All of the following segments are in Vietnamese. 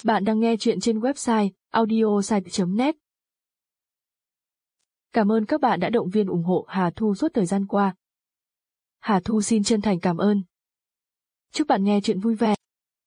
Bạn đang nghe chuyện trên website audiosite.net. Cảm ơn các bạn đã động viên ủng hộ Hà Thu suốt thời gian qua. Hà Thu xin chân thành cảm ơn. Chúc bạn nghe chuyện vui vẻ.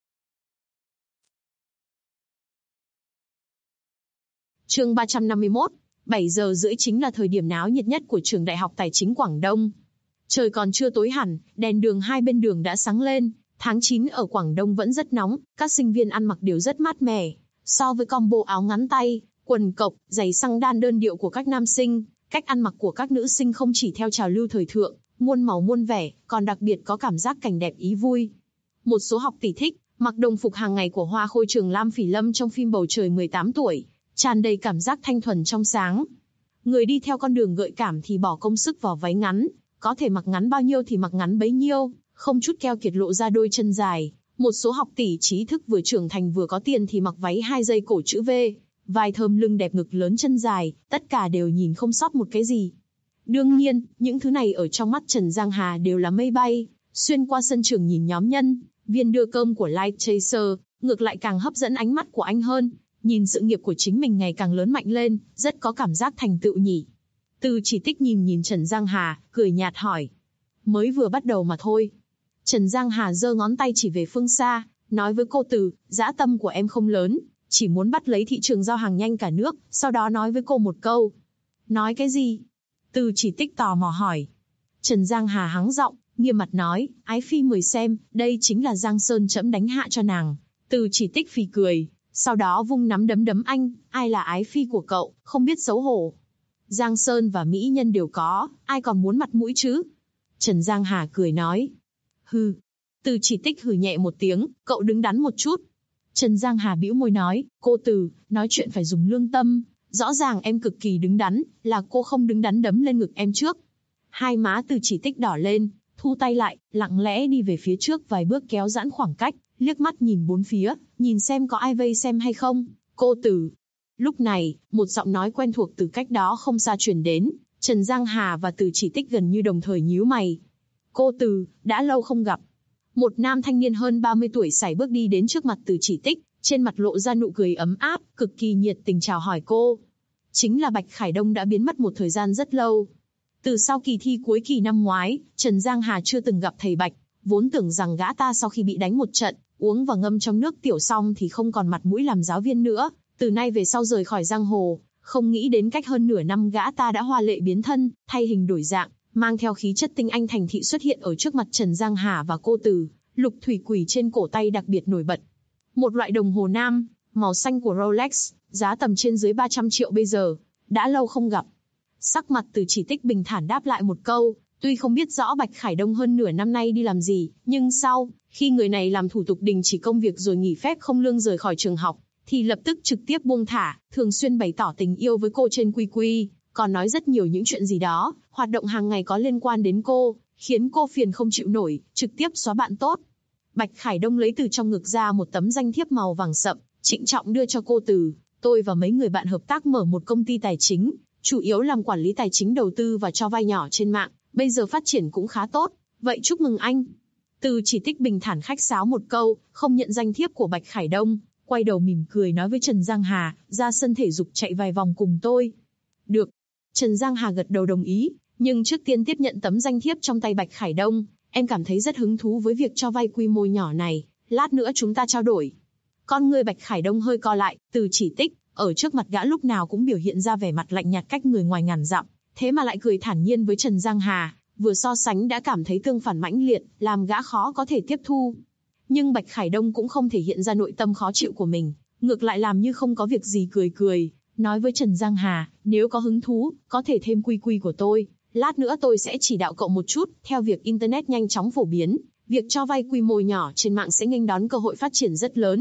Chương 351, 7 giờ rưỡi chính là thời điểm náo nhiệt nhất của trường Đại học Tài chính Quảng Đông. Trời còn chưa tối hẳn, đèn đường hai bên đường đã sáng lên. Tháng 9 ở Quảng Đông vẫn rất nóng, các sinh viên ăn mặc đều rất mát mẻ. So với combo áo ngắn tay, quần cộc, giày xăng đan đơn điệu của các nam sinh, cách ăn mặc của các nữ sinh không chỉ theo trào lưu thời thượng, muôn màu muôn vẻ, còn đặc biệt có cảm giác cảnh đẹp ý vui. Một số học tỷ thích mặc đồng phục hàng ngày của Hoa Khôi Trường Lam Phỉ Lâm trong phim Bầu Trời 18 tuổi, tràn đầy cảm giác thanh thuần trong sáng. Người đi theo con đường gợi cảm thì bỏ công sức vào váy ngắn, có thể mặc ngắn bao nhiêu thì mặc ngắn bấy nhiêu, không chút keo kiệt lộ ra đôi chân dài. Một số học tỷ trí thức vừa trưởng thành vừa có tiền thì mặc váy 2 dây cổ chữ V, vai thơm lưng đẹp ngực lớn chân dài, tất cả đều nhìn không sót một cái gì. Đương nhiên, những thứ này ở trong mắt Trần Giang Hà đều là mây bay. Xuyên qua sân trường nhìn nhóm nhân viên đưa cơm của Light Chaser, ngược lại càng hấp dẫn ánh mắt của anh hơn. Nhìn sự nghiệp của chính mình ngày càng lớn mạnh lên, rất có cảm giác thành tựu nhỉ. Từ Chỉ Tích nhìn Trần Giang Hà, cười nhạt hỏi. Mới vừa bắt đầu mà thôi. Trần Giang Hà giơ ngón tay chỉ về phương xa, nói với cô Từ, dã tâm của em không lớn, chỉ muốn bắt lấy thị trường giao hàng nhanh cả nước, sau đó nói với cô một câu. Nói cái gì? Từ Chỉ Tích tò mò hỏi. Trần Giang Hà hắng giọng, nghiêm mặt nói, ái phi mời xem, đây chính là Giang Sơn trẫm đánh hạ cho nàng. Từ Chỉ Tích phì cười, sau đó vung nắm đấm anh, ai là ái phi của cậu, không biết xấu hổ. Giang Sơn và mỹ nhân đều có, ai còn muốn mặt mũi chứ? Trần Giang Hà cười nói. Hừ. Từ Chỉ Tích hừ nhẹ một tiếng, cậu đứng đắn một chút. Trần Giang Hà bĩu môi nói, cô Từ, nói chuyện phải dùng lương tâm, rõ ràng em cực kỳ đứng đắn, là cô không đứng đắn đấm lên ngực em trước. Hai má Từ Chỉ Tích đỏ lên, thu tay lại, lặng lẽ đi về phía trước vài bước kéo giãn khoảng cách, liếc mắt nhìn bốn phía, nhìn xem có ai vây xem hay không. Cô Từ. Lúc này, một giọng nói quen thuộc từ cách đó không xa truyền đến, Trần Giang Hà và Từ Chỉ Tích gần như đồng thời nhíu mày. Cô Từ, đã lâu không gặp. Một nam thanh niên hơn 30 tuổi sải bước đi đến trước mặt Từ Chỉ Tích, trên mặt lộ ra nụ cười ấm áp, cực kỳ nhiệt tình chào hỏi cô. Chính là Bạch Khải Đông đã biến mất một thời gian rất lâu. Từ sau kỳ thi cuối kỳ năm ngoái, Trần Giang Hà chưa từng gặp thầy Bạch, vốn tưởng rằng gã ta sau khi bị đánh một trận, uống và ngâm trong nước tiểu xong thì không còn mặt mũi làm giáo viên nữa, từ nay về sau rời khỏi giang hồ, không nghĩ đến cách hơn nửa năm gã ta đã hoa lệ biến thân, thay hình đổi dạng, mang theo khí chất tinh anh thành thị xuất hiện ở trước mặt Trần Giang Hà và cô Từ, lục thủy quỷ trên cổ tay đặc biệt nổi bật. Một loại đồng hồ nam, màu xanh của Rolex, giá tầm trên dưới 300 triệu bây giờ, đã lâu không gặp. Sắc mặt Từ Chỉ Tích bình thản đáp lại một câu, tuy không biết rõ Bạch Khải Đông hơn nửa năm nay đi làm gì, nhưng sau, khi người này làm thủ tục đình chỉ công việc rồi nghỉ phép không lương rời khỏi trường học, thì lập tức trực tiếp buông thả, thường xuyên bày tỏ tình yêu với cô trên QQ, còn nói rất nhiều những chuyện gì đó, hoạt động hàng ngày có liên quan đến cô, khiến cô phiền không chịu nổi, trực tiếp xóa bạn tốt. Bạch Khải Đông lấy từ trong ngực ra một tấm danh thiếp màu vàng sậm, trịnh trọng đưa cho cô Từ. Tôi và mấy người bạn hợp tác mở một công ty tài chính, chủ yếu làm quản lý tài chính đầu tư và cho vay nhỏ trên mạng, bây giờ phát triển cũng khá tốt, vậy chúc mừng anh. Từ Chỉ Tích bình thản khách sáo một câu, không nhận danh thiếp của Bạch Khải Đông, quay đầu mỉm cười nói với Trần Giang Hà, ra sân thể dục chạy vài vòng cùng tôi. Được. Trần Giang Hà gật đầu đồng ý, nhưng trước tiên tiếp nhận tấm danh thiếp trong tay Bạch Khải Đông, em cảm thấy rất hứng thú với việc cho vay quy mô nhỏ này, lát nữa chúng ta trao đổi. Con người Bạch Khải Đông hơi co lại, Từ Chỉ Tích, ở trước mặt gã lúc nào cũng biểu hiện ra vẻ mặt lạnh nhạt cách người ngoài ngàn dặm, thế mà lại cười thản nhiên với Trần Giang Hà, vừa so sánh đã cảm thấy tương phản mãnh liệt, làm gã khó có thể tiếp thu. Nhưng Bạch Khải Đông cũng không thể hiện ra nội tâm khó chịu của mình, ngược lại làm như không có việc gì cười, nói với Trần Giang Hà, nếu có hứng thú, có thể thêm QQ của tôi, lát nữa tôi sẽ chỉ đạo cậu một chút, theo việc Internet nhanh chóng phổ biến, việc cho vay quy mô nhỏ trên mạng sẽ nghênh đón cơ hội phát triển rất lớn.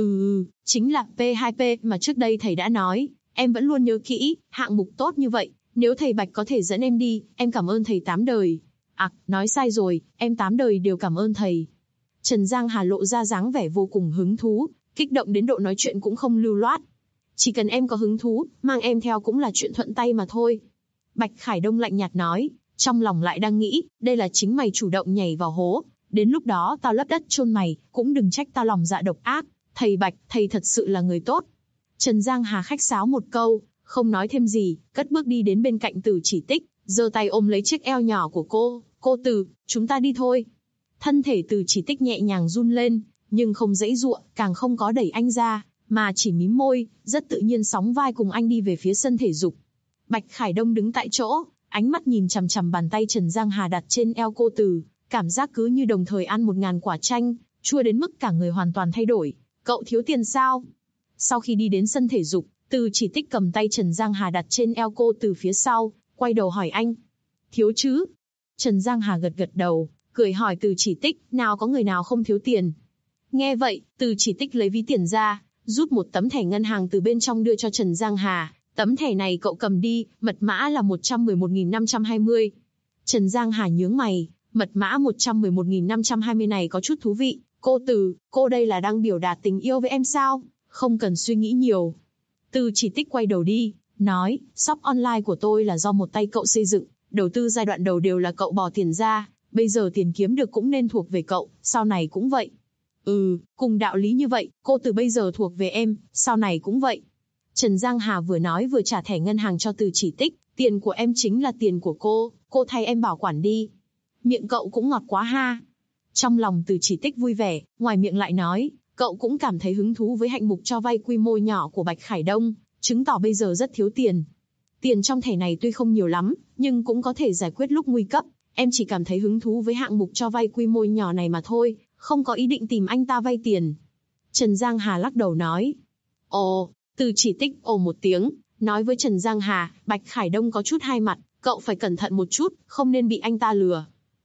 Chính là P2P mà trước đây thầy đã nói, em vẫn luôn nhớ kỹ, hạng mục tốt như vậy, nếu thầy Bạch có thể dẫn em đi, em cảm ơn thầy 8 đời. À, nói sai rồi, em 8 đời đều cảm ơn thầy. Trần Giang Hà lộ ra dáng vẻ vô cùng hứng thú, kích động đến độ nói chuyện cũng không lưu loát. Chỉ cần em có hứng thú, mang em theo cũng là chuyện thuận tay mà thôi. Bạch Khải Đông lạnh nhạt nói, trong lòng lại đang nghĩ, đây là chính mày chủ động nhảy vào hố, đến lúc đó tao lấp đất chôn mày, cũng đừng trách tao lòng dạ độc ác. Thầy Bạch, thầy thật sự là người tốt. Trần Giang Hà khách sáo một câu, không nói thêm gì, cất bước đi đến bên cạnh Từ Chỉ Tích, giơ tay ôm lấy chiếc eo nhỏ của cô Từ, chúng ta đi thôi. Thân thể Từ Chỉ Tích nhẹ nhàng run lên, nhưng không giãy giụa, càng không có đẩy anh ra, mà chỉ mím môi, rất tự nhiên sóng vai cùng anh đi về phía sân thể dục. Bạch Khải Đông đứng tại chỗ, ánh mắt nhìn chằm chằm bàn tay Trần Giang Hà đặt trên eo cô Từ, cảm giác cứ như đồng thời ăn 1000 quả chanh, chua đến mức cả người hoàn toàn thay đổi. Cậu thiếu tiền sao? Sau khi đi đến sân thể dục, Từ Chỉ Tích cầm tay Trần Giang Hà đặt trên eo cô từ phía sau, quay đầu hỏi anh. Thiếu chứ? Trần Giang Hà gật gật đầu, cười hỏi Từ Chỉ Tích, nào có người nào không thiếu tiền. Nghe vậy, Từ Chỉ Tích lấy ví tiền ra, rút một tấm thẻ ngân hàng từ bên trong đưa cho Trần Giang Hà. Tấm thẻ này cậu cầm đi, mật mã là 111.520. Trần Giang Hà nhướng mày, mật mã 111.520 này có chút thú vị. Cô Từ, cô đây là đang biểu đạt tình yêu với em sao? Không cần suy nghĩ nhiều. Từ Chỉ Tích quay đầu đi, nói, shop online của tôi là do một tay cậu xây dựng, đầu tư giai đoạn đầu đều là cậu bỏ tiền ra, bây giờ tiền kiếm được cũng nên thuộc về cậu, sau này cũng vậy. Cùng đạo lý như vậy, cô Từ bây giờ thuộc về em, sau này cũng vậy. Trần Giang Hà vừa nói vừa trả thẻ ngân hàng cho Từ Chỉ Tích, tiền của em chính là tiền của cô thay em bảo quản đi. Miệng cậu cũng ngọt quá ha. Trong lòng Từ Chỉ Tích vui vẻ, ngoài miệng lại nói, cậu cũng cảm thấy hứng thú với hạng mục cho vay quy mô nhỏ của Bạch Khải Đông, chứng tỏ bây giờ rất thiếu tiền. Tiền trong thẻ này tuy không nhiều lắm, nhưng cũng có thể giải quyết lúc nguy cấp. Em chỉ cảm thấy hứng thú với hạng mục cho vay quy mô nhỏ này mà thôi, không có ý định tìm anh ta vay tiền. Trần Giang Hà lắc đầu nói. Ồ, Từ Chỉ Tích ồ một tiếng, nói với Trần Giang Hà, Bạch Khải Đông có chút hai mặt, cậu phải cẩn thận một chút, không nên bị anh ta lừa.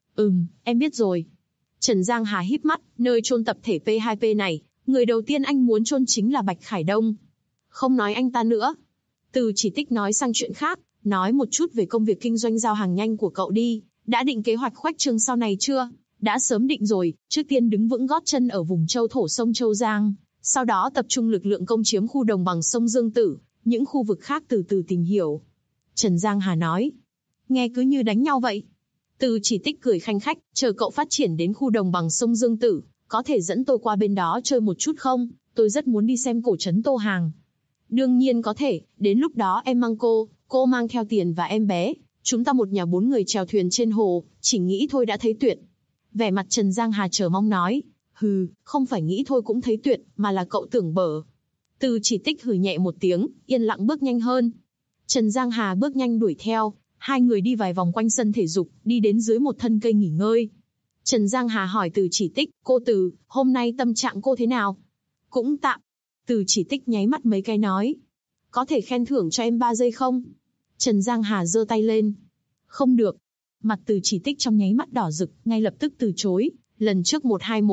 Em biết rồi. Trần Giang Hà híp mắt, nơi chôn tập thể P2P này, người đầu tiên anh muốn chôn chính là Bạch Khải Đông. Không nói anh ta nữa. Từ Chỉ Tích nói sang chuyện khác, nói một chút về công việc kinh doanh giao hàng nhanh của cậu đi, đã định kế hoạch khoách trương sau này chưa? Đã sớm định rồi, trước tiên đứng vững gót chân ở vùng châu thổ sông Châu Giang, sau đó tập trung lực lượng công chiếm khu đồng bằng sông Dương Tử, những khu vực khác từ từ tìm hiểu. Trần Giang Hà nói, nghe cứ như đánh nhau vậy. Từ Chỉ Tích cười khanh khách, chờ cậu phát triển đến khu đồng bằng sông Dương Tử, có thể dẫn tôi qua bên đó chơi một chút không? Tôi rất muốn đi xem cổ trấn Tô Hàng. Đương nhiên có thể, đến lúc đó em mang cô mang theo tiền và em bé, chúng ta một nhà 4 người chèo thuyền trên hồ, chỉ nghĩ thôi đã thấy tuyệt. Vẻ mặt Trần Giang Hà chờ mong nói, không phải nghĩ thôi cũng thấy tuyệt, mà là cậu tưởng bở. Từ Chỉ Tích hừ nhẹ một tiếng, yên lặng bước nhanh hơn. Trần Giang Hà bước nhanh đuổi theo, hai người đi vài vòng quanh sân thể dục, đi đến dưới một thân cây nghỉ ngơi. Trần Giang Hà hỏi Từ Chỉ Tích, cô Từ, hôm nay tâm trạng cô thế nào? Cũng tạm. Từ Chỉ Tích nháy mắt mấy cái nói, có thể khen thưởng cho em 3 giây không? Trần Giang Hà giơ tay lên. Không được. Mặt Từ Chỉ Tích trong nháy mắt đỏ rực, ngay lập tức từ chối. Lần trước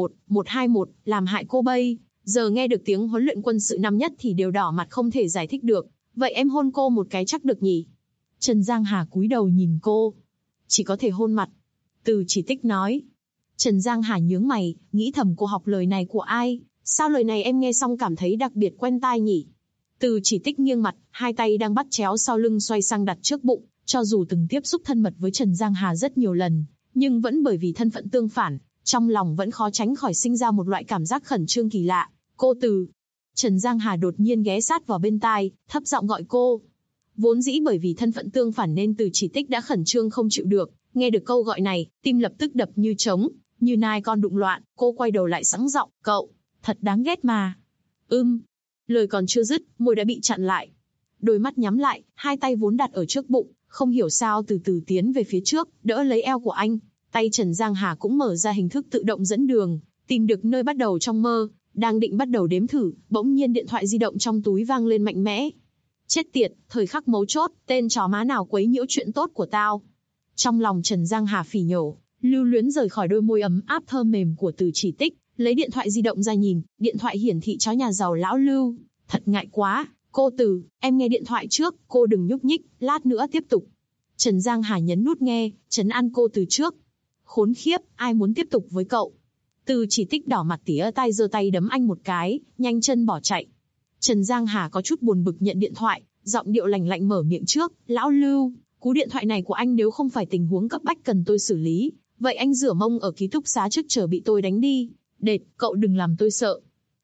121, làm hại cô bây. Giờ nghe được tiếng huấn luyện quân sự năm nhất thì đều đỏ mặt không thể giải thích được. Vậy em hôn cô một cái chắc được nhỉ? Trần Giang Hà cúi đầu nhìn cô. Chỉ có thể hôn mặt. Từ Chỉ Tích nói. Trần Giang Hà nhướng mày, nghĩ thầm cô học lời này của ai? Sao lời này em nghe xong cảm thấy đặc biệt quen tai nhỉ? Từ Chỉ Tích nghiêng mặt, hai tay đang bắt chéo sau lưng xoay sang đặt trước bụng. Cho dù từng tiếp xúc thân mật với Trần Giang Hà rất nhiều lần, nhưng vẫn bởi vì thân phận tương phản, trong lòng vẫn khó tránh khỏi sinh ra một loại cảm giác khẩn trương kỳ lạ. Cô Từ. Trần Giang Hà đột nhiên ghé sát vào bên tai, thấp giọng gọi cô. Vốn dĩ bởi vì thân phận tương phản nên Từ Chỉ Tích đã khẩn trương không chịu được, nghe được câu gọi này, tim lập tức đập như trống, như nai con đụng loạn. Cô quay đầu lại sẵn giọng, cậu, thật đáng ghét mà. Lời còn chưa dứt, môi đã bị chặn lại. Đôi mắt nhắm lại, hai tay vốn đặt ở trước bụng, không hiểu sao từ từ tiến về phía trước, đỡ lấy eo của anh. Tay Trần Giang Hà cũng mở ra hình thức tự động dẫn đường, tìm được nơi bắt đầu trong mơ, đang định bắt đầu đếm thử, bỗng nhiên điện thoại di động trong túi vang lên mạnh mẽ. Chết tiệt, thời khắc mấu chốt, tên chó má nào quấy nhiễu chuyện tốt của tao. Trong lòng Trần Giang Hà phỉ nhổ, lưu luyến rời khỏi đôi môi ấm áp thơm mềm của Từ Chỉ Tích, lấy điện thoại di động ra nhìn, điện thoại hiển thị chó nhà giàu lão Lưu. Thật ngại quá, cô Từ, em nghe điện thoại trước, cô đừng nhúc nhích, lát nữa tiếp tục. Trần Giang Hà nhấn nút nghe, trấn an cô từ trước. Khốn khiếp, ai muốn tiếp tục với cậu? Từ Chỉ Tích đỏ mặt tía tai giơ tay đấm anh một cái, nhanh chân bỏ chạy. Trần Giang Hà có chút buồn bực nhận điện thoại, giọng điệu lạnh lạnh mở miệng trước, lão Lưu, cú điện thoại này của anh nếu không phải tình huống cấp bách cần tôi xử lý, vậy anh rửa mông ở ký túc xá trước chờ bị tôi đánh đi. Đệt, cậu đừng làm tôi sợ.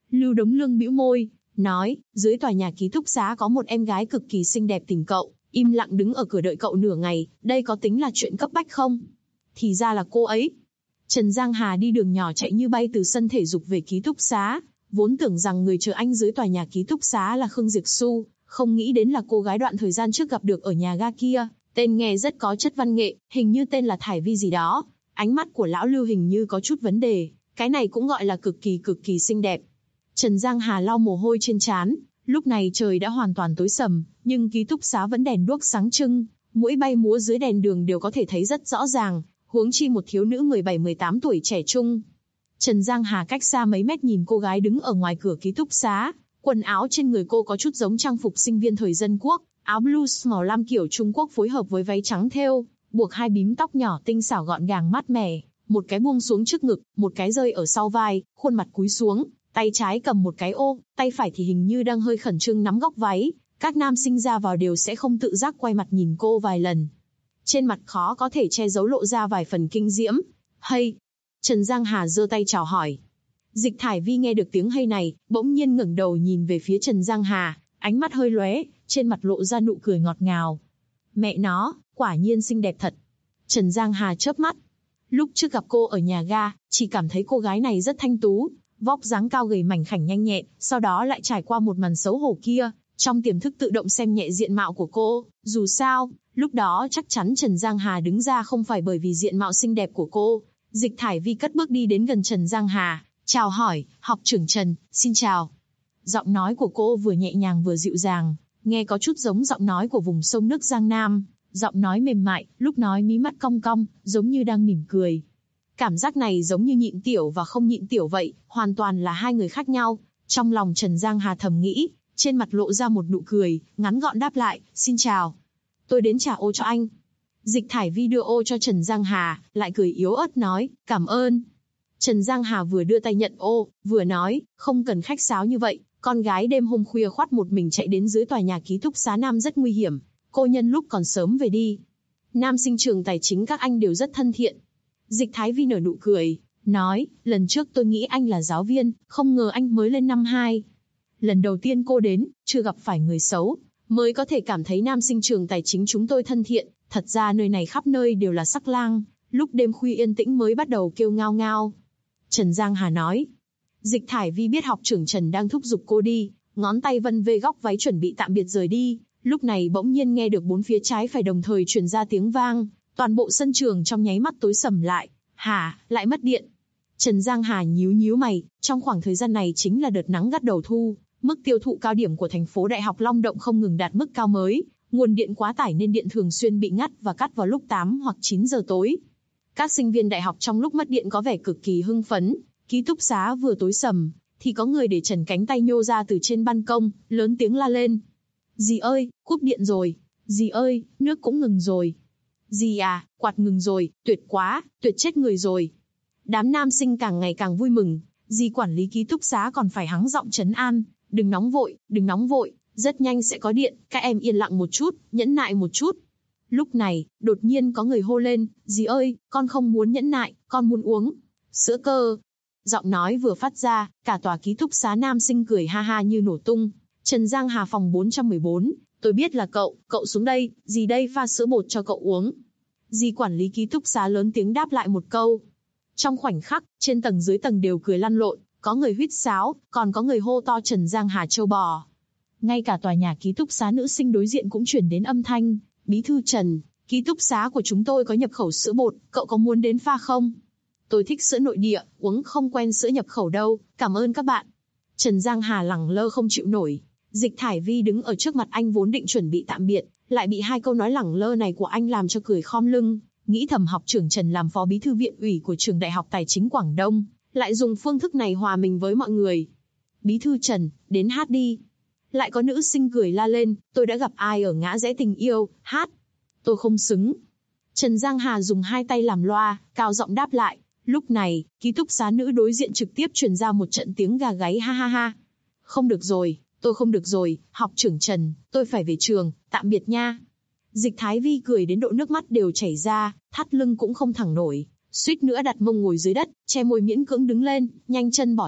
Lưu Đống Lương bĩu môi, nói, dưới tòa nhà ký túc xá có một em gái cực kỳ xinh đẹp tìm cậu, im lặng đứng ở cửa đợi cậu nửa ngày, đây có tính là chuyện cấp bách không? Thì ra là cô ấy. Trần Giang Hà đi đường nhỏ chạy như bay từ sân thể dục về ký túc xá, vốn tưởng rằng người chờ anh dưới tòa nhà ký túc xá là Khương Diệp Xu, không nghĩ đến là cô gái đoạn thời gian trước gặp được ở nhà ga kia, tên nghe rất có chất văn nghệ, hình như tên là Thải Vi gì đó. Ánh mắt của lão Lưu hình như có chút vấn đề, cái này cũng gọi là cực kỳ xinh đẹp. Trần Giang Hà lau mồ hôi trên trán, lúc này trời đã hoàn toàn tối sầm, nhưng ký túc xá vẫn đèn đuốc sáng trưng, muỗi bay múa dưới đèn đường đều có thể thấy rất rõ ràng, huống chi một thiếu nữ 17-18 tuổi trẻ trung. Trần Giang Hà cách xa mấy mét nhìn cô gái đứng ở ngoài cửa ký túc xá, quần áo trên người cô có chút giống trang phục sinh viên thời dân quốc, áo blues màu lam kiểu Trung Quốc phối hợp với váy trắng thêu, buộc hai bím tóc nhỏ tinh xảo gọn gàng mát mẻ, một cái buông xuống trước ngực, một cái rơi ở sau vai, khuôn mặt cúi xuống, tay trái cầm một cái ô, tay phải thì hình như đang hơi khẩn trương nắm góc váy. Các nam sinh ra vào đều sẽ không tự giác quay mặt nhìn cô vài lần. Trên mặt khó có thể che giấu lộ ra vài phần kinh diễm. Hay! Trần Giang Hà giơ tay chào hỏi. Dịch Thải Vi nghe được tiếng hay này, bỗng nhiên ngẩng đầu nhìn về phía Trần Giang Hà, ánh mắt hơi lóe, trên mặt lộ ra nụ cười ngọt ngào. Mẹ nó, quả nhiên xinh đẹp thật. Trần Giang Hà chớp mắt. Lúc trước gặp cô ở nhà ga, chỉ cảm thấy cô gái này rất thanh tú, vóc dáng cao gầy mảnh khảnh nhanh nhẹn, sau đó lại trải qua một màn xấu hổ kia, trong tiềm thức tự động xem nhẹ diện mạo của cô. Dù sao, lúc đó chắc chắn Trần Giang Hà đứng ra không phải bởi vì diện mạo xinh đẹp của cô. Dịch Thải Vi cất bước đi đến gần Trần Giang Hà, chào hỏi, học trưởng Trần, xin chào. Giọng nói của cô vừa nhẹ nhàng vừa dịu dàng, nghe có chút giống giọng nói của vùng sông nước Giang Nam, giọng nói mềm mại, lúc nói mí mắt cong cong, giống như đang mỉm cười. Cảm giác này giống như nhịn tiểu và không nhịn tiểu vậy, hoàn toàn là hai người khác nhau. Trong lòng Trần Giang Hà thầm nghĩ, trên mặt lộ ra một nụ cười, ngắn gọn đáp lại, xin chào. Tôi đến trả ô cho anh. Dịch Thải Vi đưa ô cho Trần Giang Hà, lại cười yếu ớt nói, cảm ơn. Trần Giang Hà vừa đưa tay nhận ô, vừa nói, không cần khách sáo như vậy, con gái đêm hôm khuya khoắt một mình chạy đến dưới tòa nhà ký túc xá Nam rất nguy hiểm, cô nhân lúc còn sớm về đi. Nam sinh trường tài chính các anh đều rất thân thiện. Dịch Thái Vi nở nụ cười, nói, lần trước tôi nghĩ anh là giáo viên, không ngờ anh mới lên năm 2. Lần đầu tiên cô đến, chưa gặp phải người xấu, mới có thể cảm thấy nam sinh trường tài chính chúng tôi thân thiện, thật ra nơi này khắp nơi đều là sắc lang, lúc đêm khuya yên tĩnh mới bắt đầu kêu ngao ngao. Trần Giang Hà nói. Dịch Thải Vi biết học trưởng Trần đang thúc giục cô đi, ngón tay vân về góc váy chuẩn bị tạm biệt rời đi, lúc này bỗng nhiên nghe được bốn phía trái phải đồng thời truyền ra tiếng vang, toàn bộ sân trường trong nháy mắt tối sầm lại. Hả, lại mất điện. Trần Giang Hà nhíu mày, trong khoảng thời gian này chính là đợt nắng gắt đầu thu, mức tiêu thụ cao điểm của thành phố Đại học Long Động không ngừng đạt mức cao mới, nguồn điện quá tải nên điện thường xuyên bị ngắt và cắt vào lúc 8 hoặc 9 giờ tối. Các sinh viên đại học trong lúc mất điện có vẻ cực kỳ hưng phấn, ký túc xá vừa tối sầm, thì có người để trần cánh tay nhô ra từ trên ban công, lớn tiếng la lên. Dì ơi, cúp điện rồi. Dì ơi, nước cũng ngừng rồi. Dì à, quạt ngừng rồi, tuyệt quá, tuyệt chết người rồi. Đám nam sinh càng ngày càng vui mừng, dì quản lý ký túc xá còn phải hắng giọng trấn an, đừng nóng vội, rất nhanh sẽ có điện, các em yên lặng một chút, nhẫn nại một chút. Lúc này, đột nhiên có người hô lên, dì ơi, con không muốn nhẫn nại, con muốn uống sữa cơ. Giọng nói vừa phát ra, cả tòa ký túc xá nam sinh cười ha ha như nổ tung. Trần Giang Hà phòng 414, tôi biết là cậu xuống đây, dì đây pha sữa bột cho cậu uống. Dì quản lý ký túc xá lớn tiếng đáp lại một câu. Trong khoảnh khắc, trên tầng dưới tầng đều cười lăn lộn, có người huýt sáo, còn có người hô to Trần Giang Hà châu bò. Ngay cả tòa nhà ký túc xá nữ sinh đối diện cũng chuyển đến âm thanh, bí thư Trần, ký túc xá của chúng tôi có nhập khẩu sữa bột, cậu có muốn đến pha không? Tôi thích sữa nội địa, uống không quen sữa nhập khẩu đâu, cảm ơn các bạn. Trần Giang Hà lẳng lơ không chịu nổi. Dịch Thải Vi đứng ở trước mặt anh vốn định chuẩn bị tạm biệt, lại bị hai câu nói lẳng lơ này của anh làm cho cười khom lưng, nghĩ thầm học trưởng Trần làm phó bí thư viện ủy của trường Đại học Tài chính Quảng Đông, lại dùng phương thức này hòa mình với mọi người. Bí thư Trần, đến hát đi. Lại có nữ sinh cười la lên, tôi đã gặp ai ở ngã rẽ tình yêu, hát. Tôi không xứng. Trần Giang Hà dùng hai tay làm loa, cao giọng đáp lại. Lúc này, ký túc xá nữ đối diện trực tiếp truyền ra một trận tiếng gà gáy ha ha ha. Không được rồi, tôi không được rồi, học trưởng Trần, tôi phải về trường, tạm biệt nha. Dịch Thái Vi cười đến độ nước mắt đều chảy ra, thắt lưng cũng không thẳng nổi, suýt nữa đặt mông ngồi dưới đất, che môi miễn cưỡng đứng lên, nhanh chân bỏ chạy,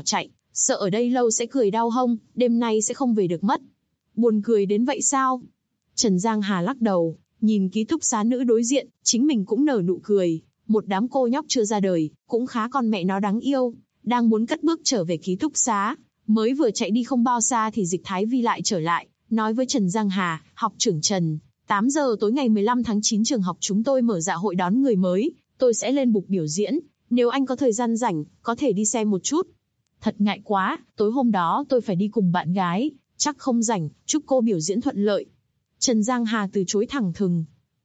Sợ ở đây lâu sẽ cười đau hông, đêm nay sẽ không về được mất. Buồn cười đến vậy sao? Trần Giang Hà lắc đầu, nhìn ký túc xá nữ đối diện, chính mình cũng nở nụ cười. Một đám cô nhóc chưa ra đời, cũng khá con mẹ nó đáng yêu, đang muốn cất bước trở về ký túc xá. Mới vừa chạy đi không bao xa thì Dịch Thái Vi lại trở lại, nói với Trần Giang Hà, học trưởng Trần, 8 giờ tối ngày 15 tháng 9 trường học chúng tôi mở dạ hội đón người mới, tôi sẽ lên bục biểu diễn, nếu anh có thời gian rảnh, có thể đi xem một chút. Thật ngại quá, tối hôm đó tôi phải đi cùng bạn gái, chắc không rảnh, chúc cô biểu diễn thuận lợi. Trần Giang Hà từ chối thẳng thừng.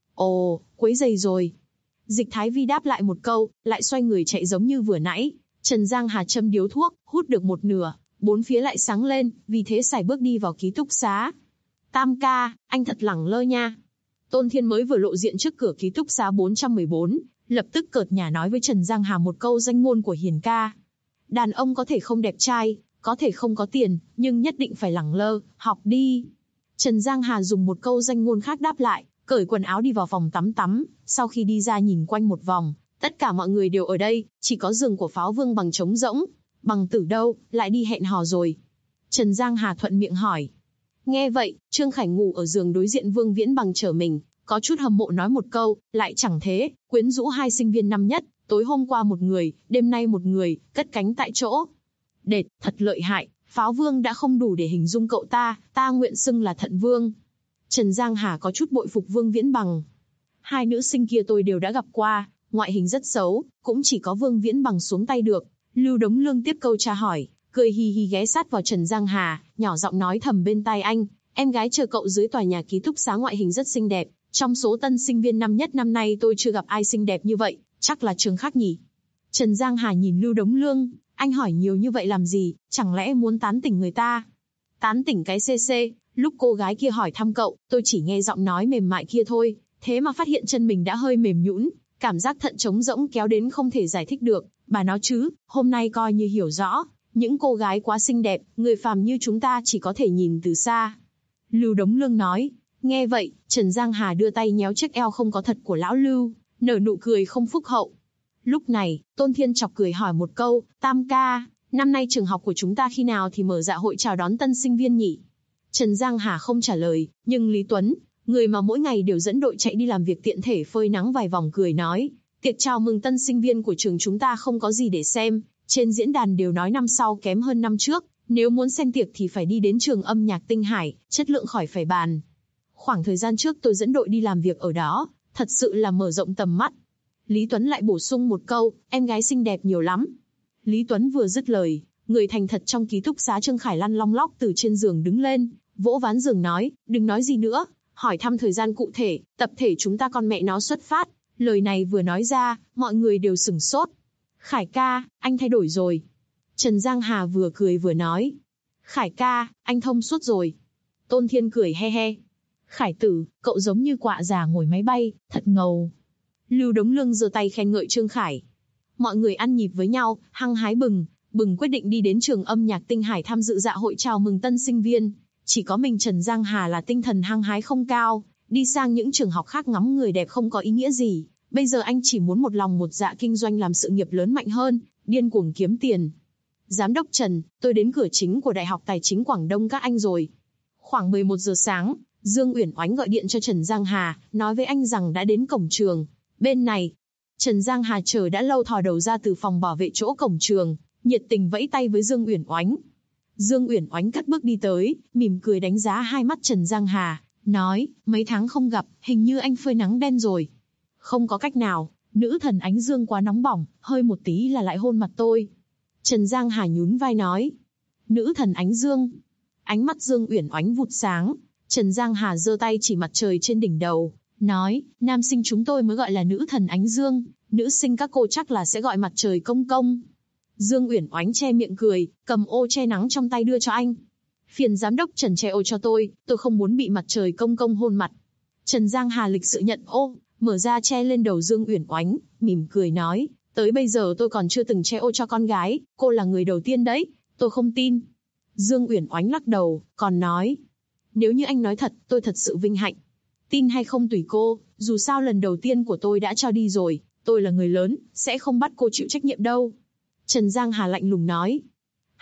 Ồ, quấy rầy rồi. Dịch Thái Vi đáp lại một câu, lại xoay người chạy giống như vừa nãy. Trần Giang Hà châm điếu thuốc, hút được một nửa, bốn phía lại sáng lên, vì thế sải bước đi vào ký túc xá. Tam ca, anh thật lẳng lơ nha. Tôn Thiên mới vừa lộ diện trước cửa ký túc xá 414, lập tức cợt nhả nói với Trần Giang Hà một câu danh ngôn của Hiền ca. Đàn ông có thể không đẹp trai, có thể không có tiền, nhưng nhất định phải lẳng lơ, học đi. Trần Giang Hà dùng một câu danh ngôn khác đáp lại, cởi quần áo đi vào phòng tắm, sau khi đi ra nhìn quanh một vòng, tất cả mọi người đều ở đây, chỉ có giường của Pháo Vương Bằng trống rỗng. Bằng Tử đâu, lại đi hẹn hò rồi? Trần Giang Hà thuận miệng hỏi. Nghe vậy, Trương Khải ngủ ở giường đối diện Vương Viễn Bằng trở mình, có chút hâm mộ nói một câu, lại chẳng thế, quyến rũ hai sinh viên năm nhất, tối hôm qua một người, đêm nay một người, cất cánh tại chỗ. Đệt, thật lợi hại, Pháo Vương đã không đủ để hình dung cậu ta nguyện xưng là Thận Vương. Trần Giang Hà có chút bội phục Vương Viễn Bằng. Hai nữ sinh kia tôi đều đã gặp qua, ngoại hình rất xấu, cũng chỉ có Vương Viễn Bằng xuống tay được. Lưu Đống Lương tiếp câu tra hỏi, cười hì hì ghé sát vào Trần Giang Hà, nhỏ giọng nói thầm bên tai anh, em gái chờ cậu dưới tòa nhà ký túc xá ngoại hình rất xinh đẹp, trong số tân sinh viên năm nhất năm nay tôi chưa gặp ai xinh đẹp như vậy, chắc là trường khác nhỉ. Trần Giang Hà nhìn Lưu Đống Lương, anh hỏi nhiều như vậy làm gì, chẳng lẽ muốn tán tỉnh người ta? Tán tỉnh cái CC, lúc cô gái kia hỏi thăm cậu, tôi chỉ nghe giọng nói mềm mại kia thôi, thế mà phát hiện chân mình đã hơi mềm nhũn, cảm giác thận trống rỗng kéo đến không thể giải thích được. Bà nói chứ, hôm nay coi như hiểu rõ, những cô gái quá xinh đẹp, người phàm như chúng ta chỉ có thể nhìn từ xa. Lưu Đống Lương nói, nghe vậy, Trần Giang Hà đưa tay nhéo chiếc eo không có thật của lão Lưu, nở nụ cười không phúc hậu. Lúc này, Tôn Thiên chọc cười hỏi một câu, Tam ca, năm nay trường học của chúng ta khi nào thì mở dạ hội chào đón tân sinh viên nhỉ? Trần Giang Hà không trả lời, nhưng Lý Tuấn, người mà mỗi ngày đều dẫn đội chạy đi làm việc tiện thể phơi nắng vài vòng cười nói, tiệc chào mừng tân sinh viên của trường chúng ta không có gì để xem, trên diễn đàn đều nói năm sau kém hơn năm trước, nếu muốn xem tiệc thì phải đi đến trường âm nhạc Tinh Hải, chất lượng khỏi phải bàn. Khoảng thời gian trước tôi dẫn đội đi làm việc ở đó, thật sự là mở rộng tầm mắt. Lý Tuấn lại bổ sung một câu, em gái xinh đẹp nhiều lắm. Lý Tuấn vừa dứt lời, người thành thật trong ký túc xá Trương Khải lăn long lóc từ trên giường đứng lên, vỗ ván giường nói, đừng nói gì nữa, hỏi thăm thời gian cụ thể, tập thể chúng ta con mẹ nó xuất phát. Lời này vừa nói ra, mọi người đều sửng sốt. Khải ca, anh thay đổi rồi. Trần Giang Hà vừa cười vừa nói. Khải ca, anh thông suốt rồi. Tôn Thiên cười he he. Khải tử, cậu giống như quạ già ngồi máy bay, thật ngầu. Lưu Đống Lương giơ tay khen ngợi Trương Khải. Mọi người ăn nhịp với nhau, hăng hái bừng quyết định đi đến trường âm nhạc Tinh Hải tham dự dạ hội chào mừng tân sinh viên. Chỉ có mình Trần Giang Hà là tinh thần hăng hái không cao, đi sang những trường học khác ngắm người đẹp không có ý nghĩa gì. Bây giờ anh chỉ muốn một lòng một dạ kinh doanh làm sự nghiệp lớn mạnh hơn, điên cuồng kiếm tiền. Giám đốc Trần, tôi đến cửa chính của Đại học Tài chính Quảng Đông các anh rồi. Khoảng 11 giờ sáng, Dương Uyển Oánh gọi điện cho Trần Giang Hà, nói với anh rằng đã đến cổng trường. Bên này, Trần Giang Hà chờ đã lâu thò đầu ra từ phòng bảo vệ chỗ cổng trường, nhiệt tình vẫy tay với Dương Uyển Oánh. Dương Uyển Oánh cất bước đi tới, mỉm cười đánh giá hai mắt Trần Giang Hà, nói, mấy tháng không gặp, hình như anh phơi nắng đen rồi. Không có cách nào, nữ thần ánh dương quá nóng bỏng, hơi một tí là lại hôn mặt tôi. Trần Giang Hà nhún vai nói, nữ thần ánh dương. Ánh mắt Dương Uyển Oánh vụt sáng, Trần Giang Hà giơ tay chỉ mặt trời trên đỉnh đầu, nói, nam sinh chúng tôi mới gọi là nữ thần ánh dương, nữ sinh các cô chắc là sẽ gọi mặt trời công công. Dương Uyển Oánh che miệng cười, cầm ô che nắng trong tay đưa cho anh. Phiền giám đốc Trần che ô cho tôi không muốn bị mặt trời công công hôn mặt. Trần Giang Hà lịch sự nhận ô, mở ra che lên đầu Dương Uyển Oánh, mỉm cười nói, tới bây giờ tôi còn chưa từng che ô cho con gái, cô là người đầu tiên đấy, tôi không tin. Dương Uyển Oánh lắc đầu, còn nói, nếu như anh nói thật, tôi thật sự vinh hạnh. Tin hay không tùy cô, dù sao lần đầu tiên của tôi đã cho đi rồi, tôi là người lớn, sẽ không bắt cô chịu trách nhiệm đâu. Trần Giang Hà lạnh lùng nói.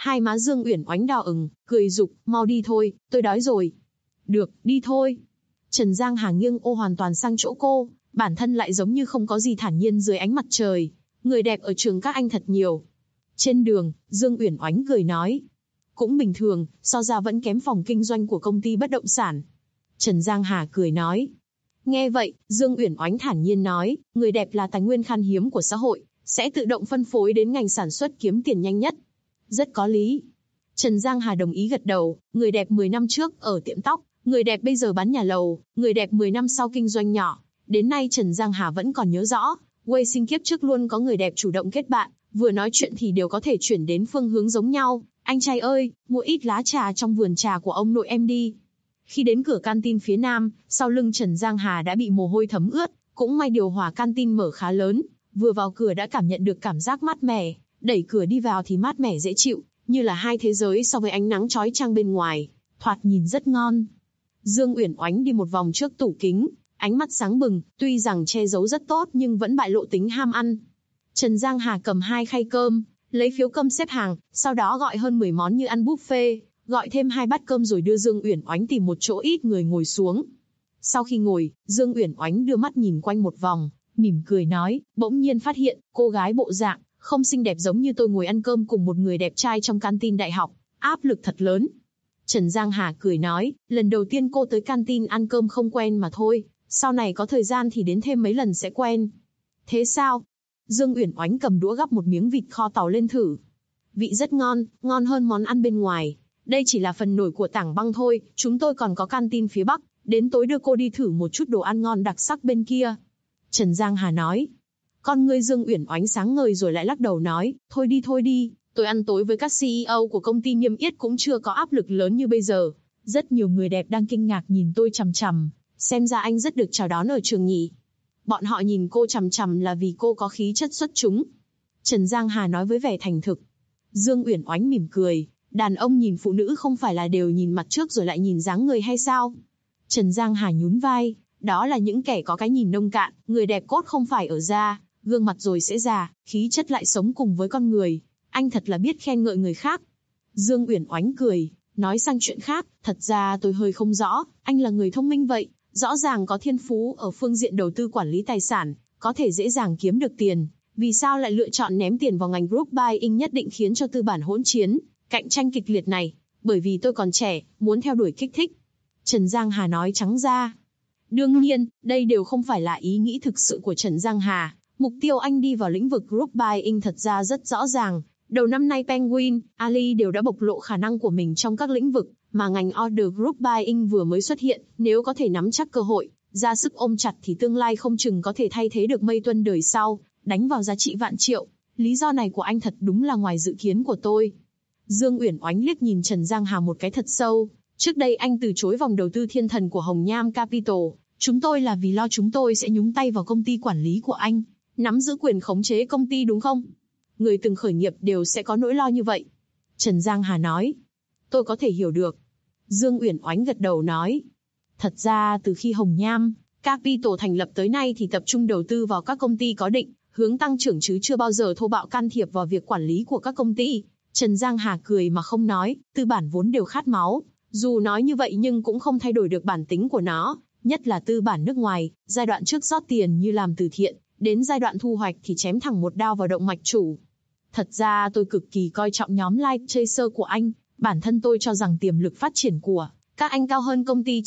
Hai má Dương Uyển Oánh đỏ ửng, cười giục, mau đi thôi, tôi đói rồi. Được, đi thôi. Trần Giang Hà nghiêng ô hoàn toàn sang chỗ cô, bản thân lại giống như không có gì, thản nhiên dưới ánh mặt trời. Người đẹp ở trường các anh thật nhiều. Trên đường, Dương Uyển Oánh cười nói. Cũng bình thường, so ra vẫn kém phòng kinh doanh của công ty bất động sản. Trần Giang Hà cười nói. Nghe vậy, Dương Uyển Oánh thản nhiên nói, người đẹp là tài nguyên khan hiếm của xã hội, sẽ tự động phân phối đến ngành sản xuất kiếm tiền nhanh nhất. Rất có lý. Trần Giang Hà đồng ý gật đầu, người đẹp 10 năm trước ở tiệm tóc, người đẹp bây giờ bán nhà lầu, người đẹp 10 năm sau kinh doanh nhỏ. Đến nay Trần Giang Hà vẫn còn nhớ rõ, Wei Sinh kiếp trước luôn có người đẹp chủ động kết bạn, vừa nói chuyện thì đều có thể chuyển đến phương hướng giống nhau. Anh trai ơi, mua ít lá trà trong vườn trà của ông nội em đi. Khi đến cửa canteen phía nam, sau lưng Trần Giang Hà đã bị mồ hôi thấm ướt, cũng may điều hòa canteen mở khá lớn, vừa vào cửa đã cảm nhận được cảm giác mát mẻ, đẩy cửa đi vào thì mát mẻ dễ chịu, như là hai thế giới so với ánh nắng chói chang bên ngoài, thoạt nhìn rất ngon. Dương Uyển Oánh đi một vòng trước tủ kính, ánh mắt sáng bừng, tuy rằng che giấu rất tốt nhưng vẫn bại lộ tính ham ăn. Trần Giang Hà cầm 2 khay cơm, lấy phiếu cơm xếp hàng, sau đó gọi hơn 10 món như ăn buffet, gọi thêm 2 bát cơm rồi đưa Dương Uyển Oánh tìm một chỗ ít người ngồi xuống. Sau khi ngồi, Dương Uyển Oánh đưa mắt nhìn quanh một vòng, mỉm cười nói, bỗng nhiên phát hiện, cô gái bộ dạng, không xinh đẹp giống như tôi ngồi ăn cơm cùng một người đẹp trai trong canteen đại học, áp lực thật lớn. Trần Giang Hà cười nói, lần đầu tiên cô tới canteen ăn cơm không quen mà thôi, sau này có thời gian thì đến thêm mấy lần sẽ quen. Thế sao? Dương Uyển Oánh cầm đũa gắp một miếng vịt kho tàu lên thử. Vị rất ngon, ngon hơn món ăn bên ngoài. Đây chỉ là phần nổi của tảng băng thôi, chúng tôi còn có canteen phía Bắc, đến tối đưa cô đi thử một chút đồ ăn ngon đặc sắc bên kia. Trần Giang Hà nói. Con ngươi Dương Uyển Oánh sáng ngời rồi lại lắc đầu nói, thôi đi, tôi ăn tối với các CEO của công ty niêm yết cũng chưa có áp lực lớn như bây giờ. Rất nhiều người đẹp đang kinh ngạc nhìn tôi chằm chằm, xem ra anh rất được chào đón ở trường nhỉ. Bọn họ nhìn cô chằm chằm là vì cô có khí chất xuất chúng. Trần Giang Hà nói với vẻ thành thực. Dương Uyển Oánh mỉm cười, đàn ông nhìn phụ nữ không phải là đều nhìn mặt trước rồi lại nhìn dáng người hay sao? Trần Giang Hà nhún vai, đó là những kẻ có cái nhìn nông cạn, người đẹp cốt không phải ở da, gương mặt rồi sẽ già, khí chất lại sống cùng với con người. Anh thật là biết khen ngợi người khác. Dương Uyển Oánh cười, nói sang chuyện khác, thật ra tôi hơi không rõ, anh là người thông minh vậy, rõ ràng có thiên phú ở phương diện đầu tư quản lý tài sản, có thể dễ dàng kiếm được tiền, vì sao lại lựa chọn ném tiền vào ngành group buying nhất định khiến cho tư bản hỗn chiến, cạnh tranh kịch liệt này? Bởi vì tôi còn trẻ, muốn theo đuổi kích thích. Trần Giang Hà nói trắng ra. Đương nhiên, đây đều không phải là ý nghĩ thực sự của Trần Giang Hà. Mục tiêu anh đi vào lĩnh vực group buying thật ra rất rõ ràng. Đầu năm nay Penguin, Ali đều đã bộc lộ khả năng của mình trong các lĩnh vực mà ngành order group buying vừa mới xuất hiện. Nếu có thể nắm chắc cơ hội, ra sức ôm chặt thì tương lai không chừng có thể thay thế được Mây Tuân đời sau, đánh vào giá trị vạn triệu. Lý do này của anh thật đúng là ngoài dự kiến của tôi. Dương Uyển Oánh liếc nhìn Trần Giang Hà một cái thật sâu. Trước đây anh từ chối vòng đầu tư thiên thần của Hồng Nham Capital. Chúng tôi là vì lo chúng tôi sẽ nhúng tay vào công ty quản lý của anh, nắm giữ quyền khống chế công ty đúng không? Người từng khởi nghiệp đều sẽ có nỗi lo như vậy. Trần Giang Hà nói. Tôi có thể hiểu được. Dương Uyển Oánh gật đầu nói. Thật ra từ khi Hồng Nham Capital thành lập tới nay thì tập trung đầu tư vào các công ty có định hướng tăng trưởng chứ chưa bao giờ thô bạo can thiệp vào việc quản lý của các công ty. Trần Giang Hà cười mà không nói, tư bản vốn đều khát máu. Dù nói như vậy nhưng cũng không thay đổi được bản tính của nó, nhất là tư bản nước ngoài, giai đoạn trước rót tiền như làm từ thiện, đến giai đoạn thu hoạch thì chém thẳng một đao vào động mạch chủ. Thật ra tôi cực kỳ coi trọng nhóm Light Chaser của anh, bản thân tôi cho rằng tiềm lực phát triển của các anh cao hơn công ty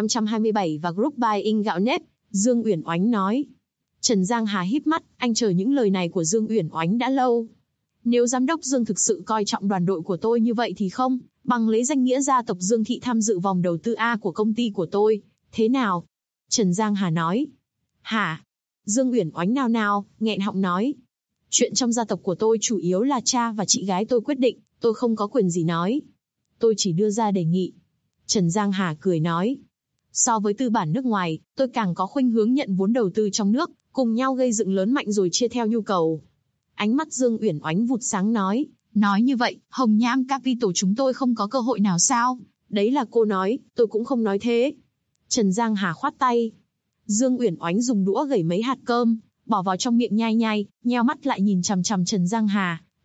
9527 và Group Buying gạo nếp, Dương Uyển Oánh nói. Trần Giang Hà híp mắt, anh chờ những lời này của Dương Uyển Oánh đã lâu. Nếu giám đốc Dương thực sự coi trọng đoàn đội của tôi như vậy thì không, bằng lấy danh nghĩa gia tộc Dương Thị tham dự vòng đầu tư A của công ty của tôi, thế nào? Trần Giang Hà nói. Hả? Dương Uyển Oánh nao nao, nghẹn họng nói. Chuyện trong gia tộc của tôi chủ yếu là cha và chị gái tôi quyết định, tôi không có quyền gì nói. Tôi chỉ đưa ra đề nghị. Trần Giang Hà cười nói. So với tư bản nước ngoài, tôi càng có khuynh hướng nhận vốn đầu tư trong nước, cùng nhau gây dựng lớn mạnh rồi chia theo nhu cầu. Ánh mắt Dương Uyển Oánh vụt sáng nói. Nói như vậy, Hồng Nham Capital chúng tôi không có cơ hội nào sao? Đấy là cô nói, tôi cũng không nói thế. Trần Giang Hà khoát tay. Dương Uyển Oánh dùng đũa gẩy mấy hạt cơm, bỏ vào trong miệng nhai nhai, nheo mắt lại nhìn chằm chằm Trần Giang Hà.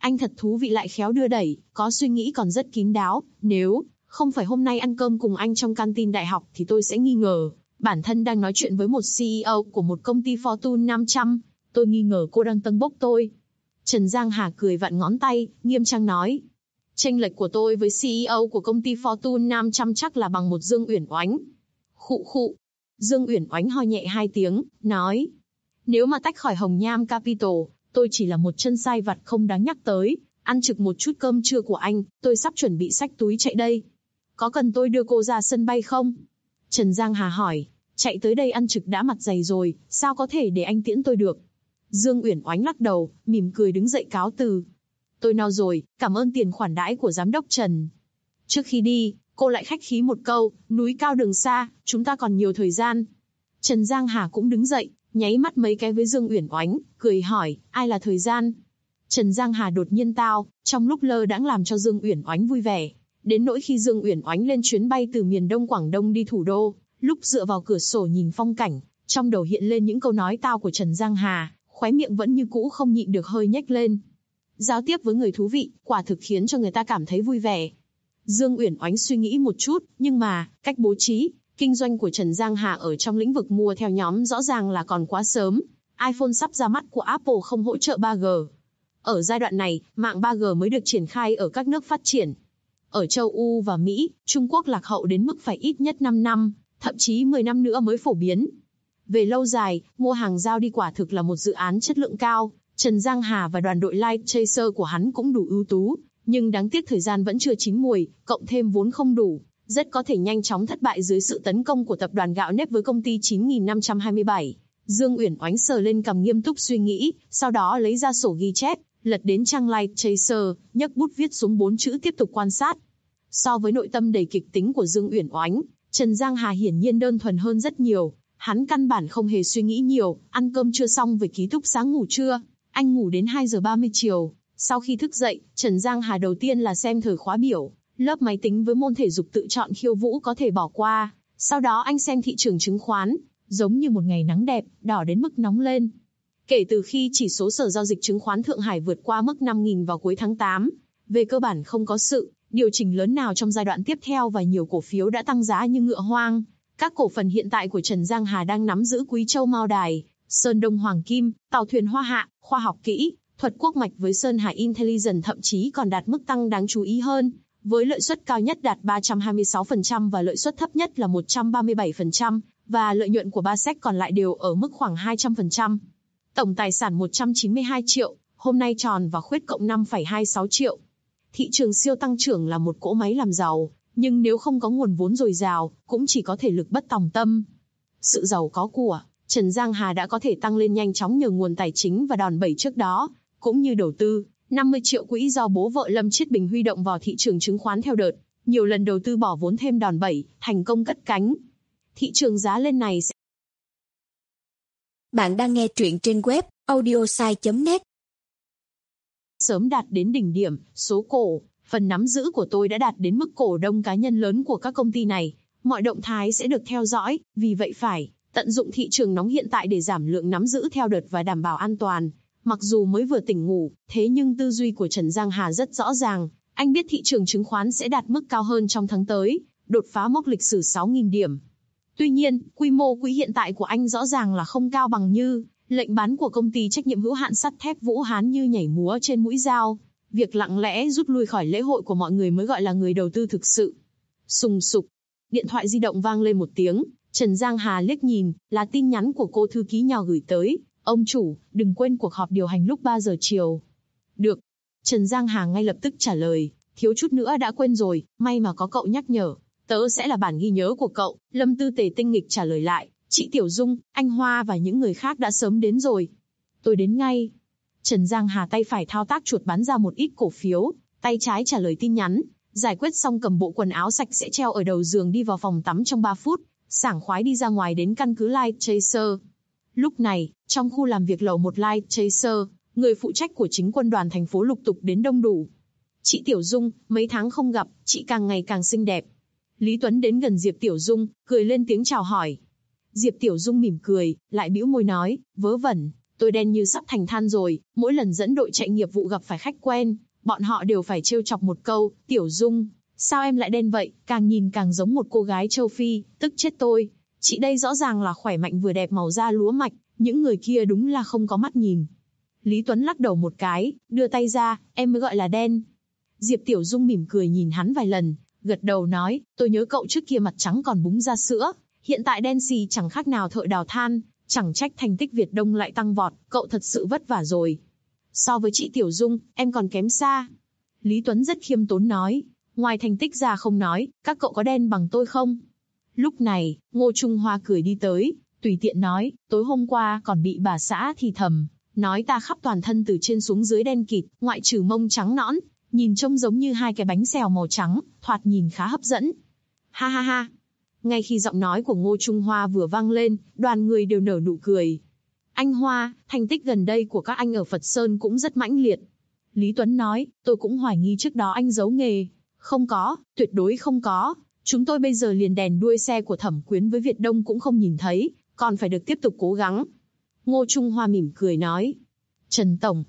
Anh thật thú vị lại khéo đưa đẩy, có suy nghĩ còn rất kín đáo. Nếu không phải hôm nay ăn cơm cùng anh trong canteen đại học thì tôi sẽ nghi ngờ bản thân đang nói chuyện với một CEO của một công ty Fortune 500. Tôi nghi ngờ cô đang tâng bốc tôi. Trần Giang Hà cười vặn ngón tay, nghiêm trang nói. Chênh lệch của tôi với CEO của công ty Fortune 500 chắc là bằng một Dương Uyển Oánh. Khụ khụ. Dương Uyển Oánh ho nhẹ 2 tiếng, nói. Nếu mà tách khỏi Hồng Nham Capital, tôi chỉ là một chân sai vặt không đáng nhắc tới. Ăn trực một chút cơm trưa của anh, tôi sắp chuẩn bị xách túi chạy đây. Có cần tôi đưa cô ra sân bay không? Trần Giang Hà hỏi. Chạy tới đây ăn trực đã mặt dày rồi, sao có thể để anh tiễn tôi được? Dương Uyển Oánh lắc đầu, mỉm cười đứng dậy cáo từ. Tôi no rồi, cảm ơn tiền khoản đãi của giám đốc Trần. Trước khi đi, cô lại khách khí một câu, núi cao đường xa, chúng ta còn nhiều thời gian. Trần Giang Hà cũng đứng dậy, nháy mắt mấy cái với Dương Uyển Oánh, cười hỏi, ai là thời gian? Trần Giang Hà đột nhiên tao, trong lúc lơ đãng làm cho Dương Uyển Oánh vui vẻ. Đến nỗi khi Dương Uyển Oánh lên chuyến bay từ miền Đông Quảng Đông đi thủ đô, lúc dựa vào cửa sổ nhìn phong cảnh, trong đầu hiện lên những câu nói tao của Trần Giang Hà, khóe miệng vẫn như cũ không nhịn được hơi nhếch lên. Giao tiếp với người thú vị, quả thực khiến cho người ta cảm thấy vui vẻ. Dương Uyển Oánh suy nghĩ một chút, nhưng mà, cách bố trí, kinh doanh của Trần Giang Hà ở trong lĩnh vực mua theo nhóm rõ ràng là còn quá sớm. iPhone sắp ra mắt của Apple không hỗ trợ 3G. Ở giai đoạn này, mạng 3G mới được triển khai ở các nước phát triển. Ở châu Âu và Mỹ, Trung Quốc lạc hậu đến mức phải ít nhất 5 năm, thậm chí 10 năm nữa mới phổ biến. Về lâu dài, mua hàng giao đi quả thực là một dự án chất lượng cao. Trần Giang Hà và đoàn đội Light Chaser của hắn cũng đủ ưu tú, nhưng đáng tiếc thời gian vẫn chưa chín muồi, cộng thêm vốn không đủ, rất có thể nhanh chóng thất bại dưới sự tấn công của tập đoàn gạo nếp với công ty 9527. Dương Uyển Oánh sờ lên cằm nghiêm túc suy nghĩ, sau đó lấy ra sổ ghi chép, lật đến trang Light Chaser, nhấc bút viết xuống 4 chữ tiếp tục quan sát. So với nội tâm đầy kịch tính của Dương Uyển Oánh, Trần Giang Hà hiển nhiên đơn thuần hơn rất nhiều. Hắn căn bản không hề suy nghĩ nhiều, ăn cơm trưa xong về ký túc xá ngủ trưa. Anh ngủ đến 2 giờ 30 chiều. Sau khi thức dậy, Trần Giang Hà đầu tiên là xem thời khóa biểu, lớp máy tính với môn thể dục tự chọn khiêu vũ có thể bỏ qua. Sau đó anh xem thị trường chứng khoán, giống như một ngày nắng đẹp, đỏ đến mức nóng lên. Kể từ khi chỉ số Sở Giao dịch Chứng khoán Thượng Hải vượt qua mức 5.000 vào cuối tháng 8, về cơ bản không có sự điều chỉnh lớn nào trong giai đoạn tiếp theo và nhiều cổ phiếu đã tăng giá như ngựa hoang. Các cổ phần hiện tại của Trần Giang Hà đang nắm giữ Quý Châu Mao Đài, Sơn Đông Hoàng Kim, Tàu Thuyền Hoa Hạ, Khoa học Kỹ, Thuật Quốc Mạch với Sơn Hải Intelligence thậm chí còn đạt mức tăng đáng chú ý hơn, với lợi suất cao nhất đạt 326% và lợi suất thấp nhất là 137%, và lợi nhuận của ba sec còn lại đều ở mức khoảng 200%. Tổng tài sản 192 triệu, hôm nay tròn và khuyết cộng 5,26 triệu. Thị trường siêu tăng trưởng là một cỗ máy làm giàu, nhưng nếu không có nguồn vốn dồi dào, cũng chỉ có thể lực bất tòng tâm. Sự giàu có của Trần Giang Hà đã có thể tăng lên nhanh chóng nhờ nguồn tài chính và đòn bẩy trước đó, cũng như đầu tư 50 triệu quỹ do bố vợ Lâm Chiết Bình huy động vào thị trường chứng khoán theo đợt, nhiều lần đầu tư bỏ vốn thêm đòn bẩy, thành công cất cánh. Thị trường giá lên này sẽ... Bạn đang nghe truyện trên web audiosai.net. Sớm đạt đến đỉnh điểm, số cổ, phần nắm giữ của tôi đã đạt đến mức cổ đông cá nhân lớn của các công ty này. Mọi động thái sẽ được theo dõi, vì vậy phải tận dụng thị trường nóng hiện tại để giảm lượng nắm giữ theo đợt và đảm bảo an toàn. Mặc dù mới vừa tỉnh ngủ, thế nhưng tư duy của Trần Giang Hà rất rõ ràng. Anh biết thị trường chứng khoán sẽ đạt mức cao hơn trong tháng tới, đột phá mốc lịch sử 6.000 điểm. Tuy nhiên, quy mô quỹ hiện tại của anh rõ ràng là không cao bằng như lệnh bán của công ty trách nhiệm hữu hạn sắt thép Vũ Hán như nhảy múa trên mũi dao. Việc lặng lẽ rút lui khỏi lễ hội của mọi người mới gọi là người đầu tư thực sự. Sùng sục. Điện thoại di động vang lên một tiếng, Trần Giang Hà liếc nhìn, là tin nhắn của cô thư ký nhỏ gửi tới. Ông chủ, đừng quên cuộc họp điều hành lúc 3 giờ chiều. Được. Trần Giang Hà ngay lập tức trả lời, thiếu chút nữa đã quên rồi, may mà có cậu nhắc nhở. Tớ sẽ là bản ghi nhớ của cậu. Lâm Tư Tề tinh nghịch trả lời lại, chị Tiểu Dung, anh Hoa và những người khác đã sớm đến rồi. Tôi đến ngay. Trần Giang Hà tay phải thao tác chuột bắn ra một ít cổ phiếu, tay trái trả lời tin nhắn, giải quyết xong cầm bộ quần áo sạch sẽ treo ở đầu giường đi vào phòng tắm trong 3 phút, sảng khoái đi ra ngoài đến căn cứ Light Chaser. Lúc này, trong khu làm việc lầu 1 Light Chaser, người phụ trách của chính quân đoàn thành phố lục tục đến đông đủ. Chị Tiểu Dung, mấy tháng không gặp, chị càng ngày càng xinh đẹp. Lý Tuấn đến gần Diệp Tiểu Dung, cười lên tiếng chào hỏi. Diệp Tiểu Dung mỉm cười, lại bĩu môi nói, vớ vẩn, Tôi đen như sắp thành than rồi, mỗi lần dẫn đội chạy nghiệp vụ gặp phải khách quen, bọn họ đều phải trêu chọc một câu, Tiểu Dung, sao em lại đen vậy, càng nhìn càng giống một cô gái châu Phi, tức chết tôi. Chị đây rõ ràng là khỏe mạnh vừa đẹp màu da lúa mạch, những người kia đúng là không có mắt nhìn. Lý Tuấn lắc đầu một cái, đưa tay ra, em mới gọi là đen. Diệp Tiểu Dung mỉm cười nhìn hắn vài lần, gật đầu nói, tôi nhớ cậu trước kia mặt trắng còn búng ra sữa, hiện tại đen xì chẳng khác nào thợ đào than, chẳng trách thành tích Việt Đông lại tăng vọt, cậu thật sự vất vả rồi. So với chị Tiểu Dung, em còn kém xa. Lý Tuấn rất khiêm tốn nói, ngoài thành tích ra không nói, các cậu có đen bằng tôi không? Lúc này, Ngô Trung Hoa cười đi tới, tùy tiện nói, tối hôm qua còn bị bà xã thì thầm, nói ta khắp toàn thân từ trên xuống dưới đen kịt, ngoại trừ mông trắng nõn, nhìn trông giống như hai cái bánh xèo màu trắng, thoạt nhìn khá hấp dẫn. Ha ha ha. Ngay khi giọng nói của Ngô Trung Hoa vừa vang lên, đoàn người đều nở nụ cười. Anh Hoa, thành tích gần đây của các anh ở Phật Sơn cũng rất mãnh liệt. Lý Tuấn nói, tôi cũng hoài nghi trước đó anh giấu nghề. Không có, tuyệt đối không có. Chúng tôi bây giờ liền đèn đuôi xe của Thẩm Quyến với Việt Đông cũng không nhìn thấy, còn phải được tiếp tục cố gắng. Ngô Trung Hoa mỉm cười nói. Trần Tổng.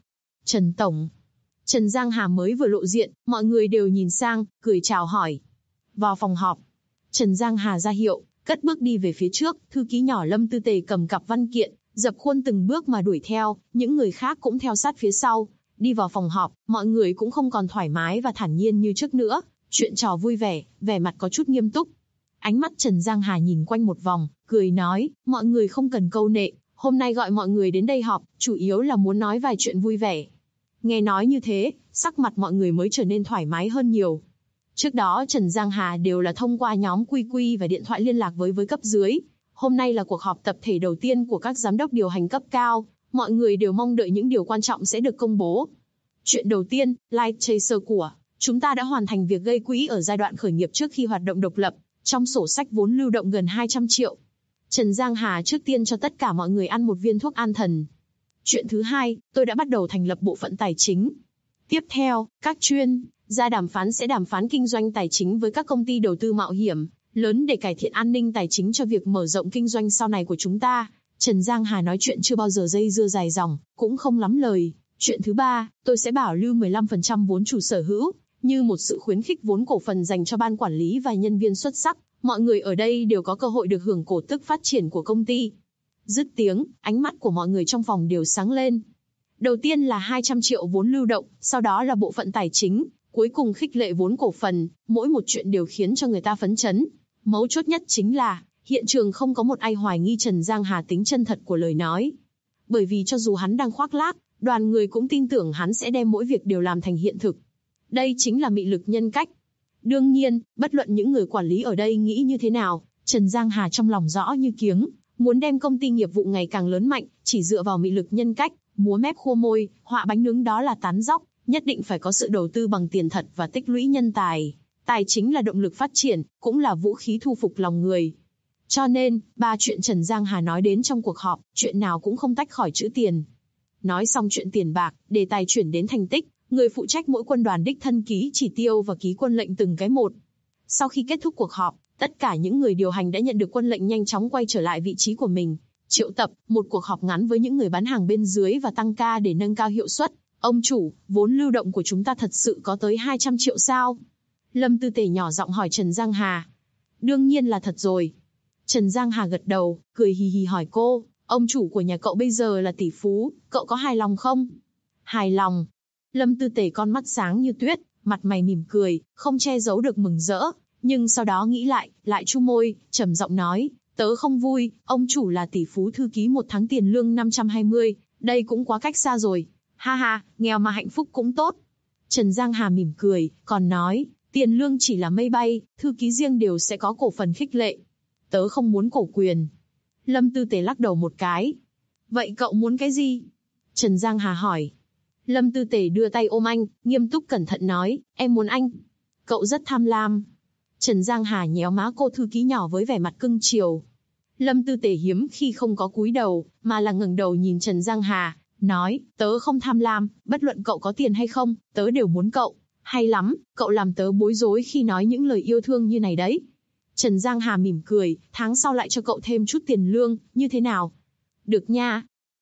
Trần Giang Hà mới vừa lộ diện, mọi người đều nhìn sang, cười chào hỏi. Vào phòng họp, Trần Giang Hà ra hiệu, cất bước đi về phía trước, thư ký nhỏ Lâm Tư Tề cầm cặp văn kiện, dập khuôn từng bước mà đuổi theo, những người khác cũng theo sát phía sau. Đi vào phòng họp, mọi người cũng không còn thoải mái và thản nhiên như trước nữa, chuyện trò vui vẻ, vẻ mặt có chút nghiêm túc. Ánh mắt Trần Giang Hà nhìn quanh một vòng, cười nói, mọi người không cần câu nệ, hôm nay gọi mọi người đến đây họp, chủ yếu là muốn nói vài chuyện vui vẻ. Nghe nói như thế, sắc mặt mọi người mới trở nên thoải mái hơn nhiều. Trước đó Trần Giang Hà đều là thông qua nhóm QQ và điện thoại liên lạc với cấp dưới. Hôm nay là cuộc họp tập thể đầu tiên của các giám đốc điều hành cấp cao, mọi người đều mong đợi những điều quan trọng sẽ được công bố. Chuyện đầu tiên, Light Chaser của chúng ta đã hoàn thành việc gây quỹ ở giai đoạn khởi nghiệp trước khi hoạt động độc lập, trong sổ sách vốn lưu động gần 200 triệu. Trần Giang Hà trước tiên cho tất cả mọi người ăn một viên thuốc an thần. Chuyện thứ hai, tôi đã bắt đầu thành lập bộ phận tài chính. Tiếp theo, các chuyên gia đàm phán sẽ đàm phán kinh doanh tài chính với các công ty đầu tư mạo hiểm lớn để cải thiện an ninh tài chính cho việc mở rộng kinh doanh sau này của chúng ta. Trần Giang Hà nói chuyện chưa bao giờ dây dưa dài dòng, cũng không lắm lời. Chuyện thứ ba, tôi sẽ bảo lưu 15% vốn chủ sở hữu, như một sự khuyến khích vốn cổ phần dành cho ban quản lý và nhân viên xuất sắc. Mọi người ở đây đều có cơ hội được hưởng cổ tức phát triển của công ty. Dứt tiếng, ánh mắt của mọi người trong phòng đều sáng lên. Đầu tiên là 200 triệu vốn lưu động, sau đó là bộ phận tài chính, cuối cùng khích lệ vốn cổ phần, mỗi một chuyện đều khiến cho người ta phấn chấn. Mấu chốt nhất chính là, hiện trường không có một ai hoài nghi Trần Giang Hà tính chân thật của lời nói. Bởi vì cho dù hắn đang khoác lác, đoàn người cũng tin tưởng hắn sẽ đem mỗi việc đều làm thành hiện thực. Đây chính là mị lực nhân cách. Đương nhiên, bất luận những người quản lý ở đây nghĩ như thế nào, Trần Giang Hà trong lòng rõ như kiếng, muốn đem công ty nghiệp vụ ngày càng lớn mạnh, chỉ dựa vào mị lực nhân cách, múa mép khua môi, họa bánh nướng đó là tán dóc, nhất định phải có sự đầu tư bằng tiền thật và tích lũy nhân tài. Tài chính là động lực phát triển, cũng là vũ khí thu phục lòng người. Cho nên, ba chuyện Trần Giang Hà nói đến trong cuộc họp, chuyện nào cũng không tách khỏi chữ tiền. Nói xong chuyện tiền bạc, đề tài chuyển đến thành tích, người phụ trách mỗi quân đoàn đích thân ký chỉ tiêu và ký quân lệnh từng cái một. Sau khi kết thúc cuộc họp, tất cả những người điều hành đã nhận được quân lệnh nhanh chóng quay trở lại vị trí của mình. Triệu tập một cuộc họp ngắn với những người bán hàng bên dưới và tăng ca để nâng cao hiệu suất. Ông chủ, vốn lưu động của chúng ta thật sự có tới 200 triệu sao? Lâm Tư Tề nhỏ giọng hỏi Trần Giang Hà. Đương nhiên là thật rồi. Trần Giang Hà gật đầu, cười hì hì hỏi cô, ông chủ của nhà cậu bây giờ là tỷ phú, cậu có hài lòng không? Hài lòng. Lâm Tư Tề con mắt sáng như tuyết, mặt mày mỉm cười, không che giấu được mừng rỡ, nhưng sau đó nghĩ lại chu môi, trầm giọng nói, tớ không vui, ông chủ là tỷ phú thư ký một tháng tiền lương 520, đây cũng quá cách xa rồi. Ha ha, nghèo mà hạnh phúc cũng tốt. Trần Giang Hà mỉm cười, còn nói, tiền lương chỉ là mây bay, thư ký riêng đều sẽ có cổ phần khích lệ. Tớ không muốn cổ quyền. Lâm Tư Tề lắc đầu một cái. Vậy cậu muốn cái gì? Trần Giang Hà hỏi. Lâm Tư Tề đưa tay ôm anh, nghiêm túc cẩn thận nói, em muốn anh. Cậu rất tham lam. Trần Giang Hà nhéo má cô thư ký nhỏ với vẻ mặt cưng chiều. Lâm Tư Tề hiếm khi không có cúi đầu, mà là ngẩng đầu nhìn Trần Giang Hà, nói, tớ không tham lam, bất luận cậu có tiền hay không, tớ đều muốn cậu. Hay lắm, cậu làm tớ bối rối khi nói những lời yêu thương như này đấy. Trần Giang Hà mỉm cười, tháng sau lại cho cậu thêm chút tiền lương, như thế nào? Được nha.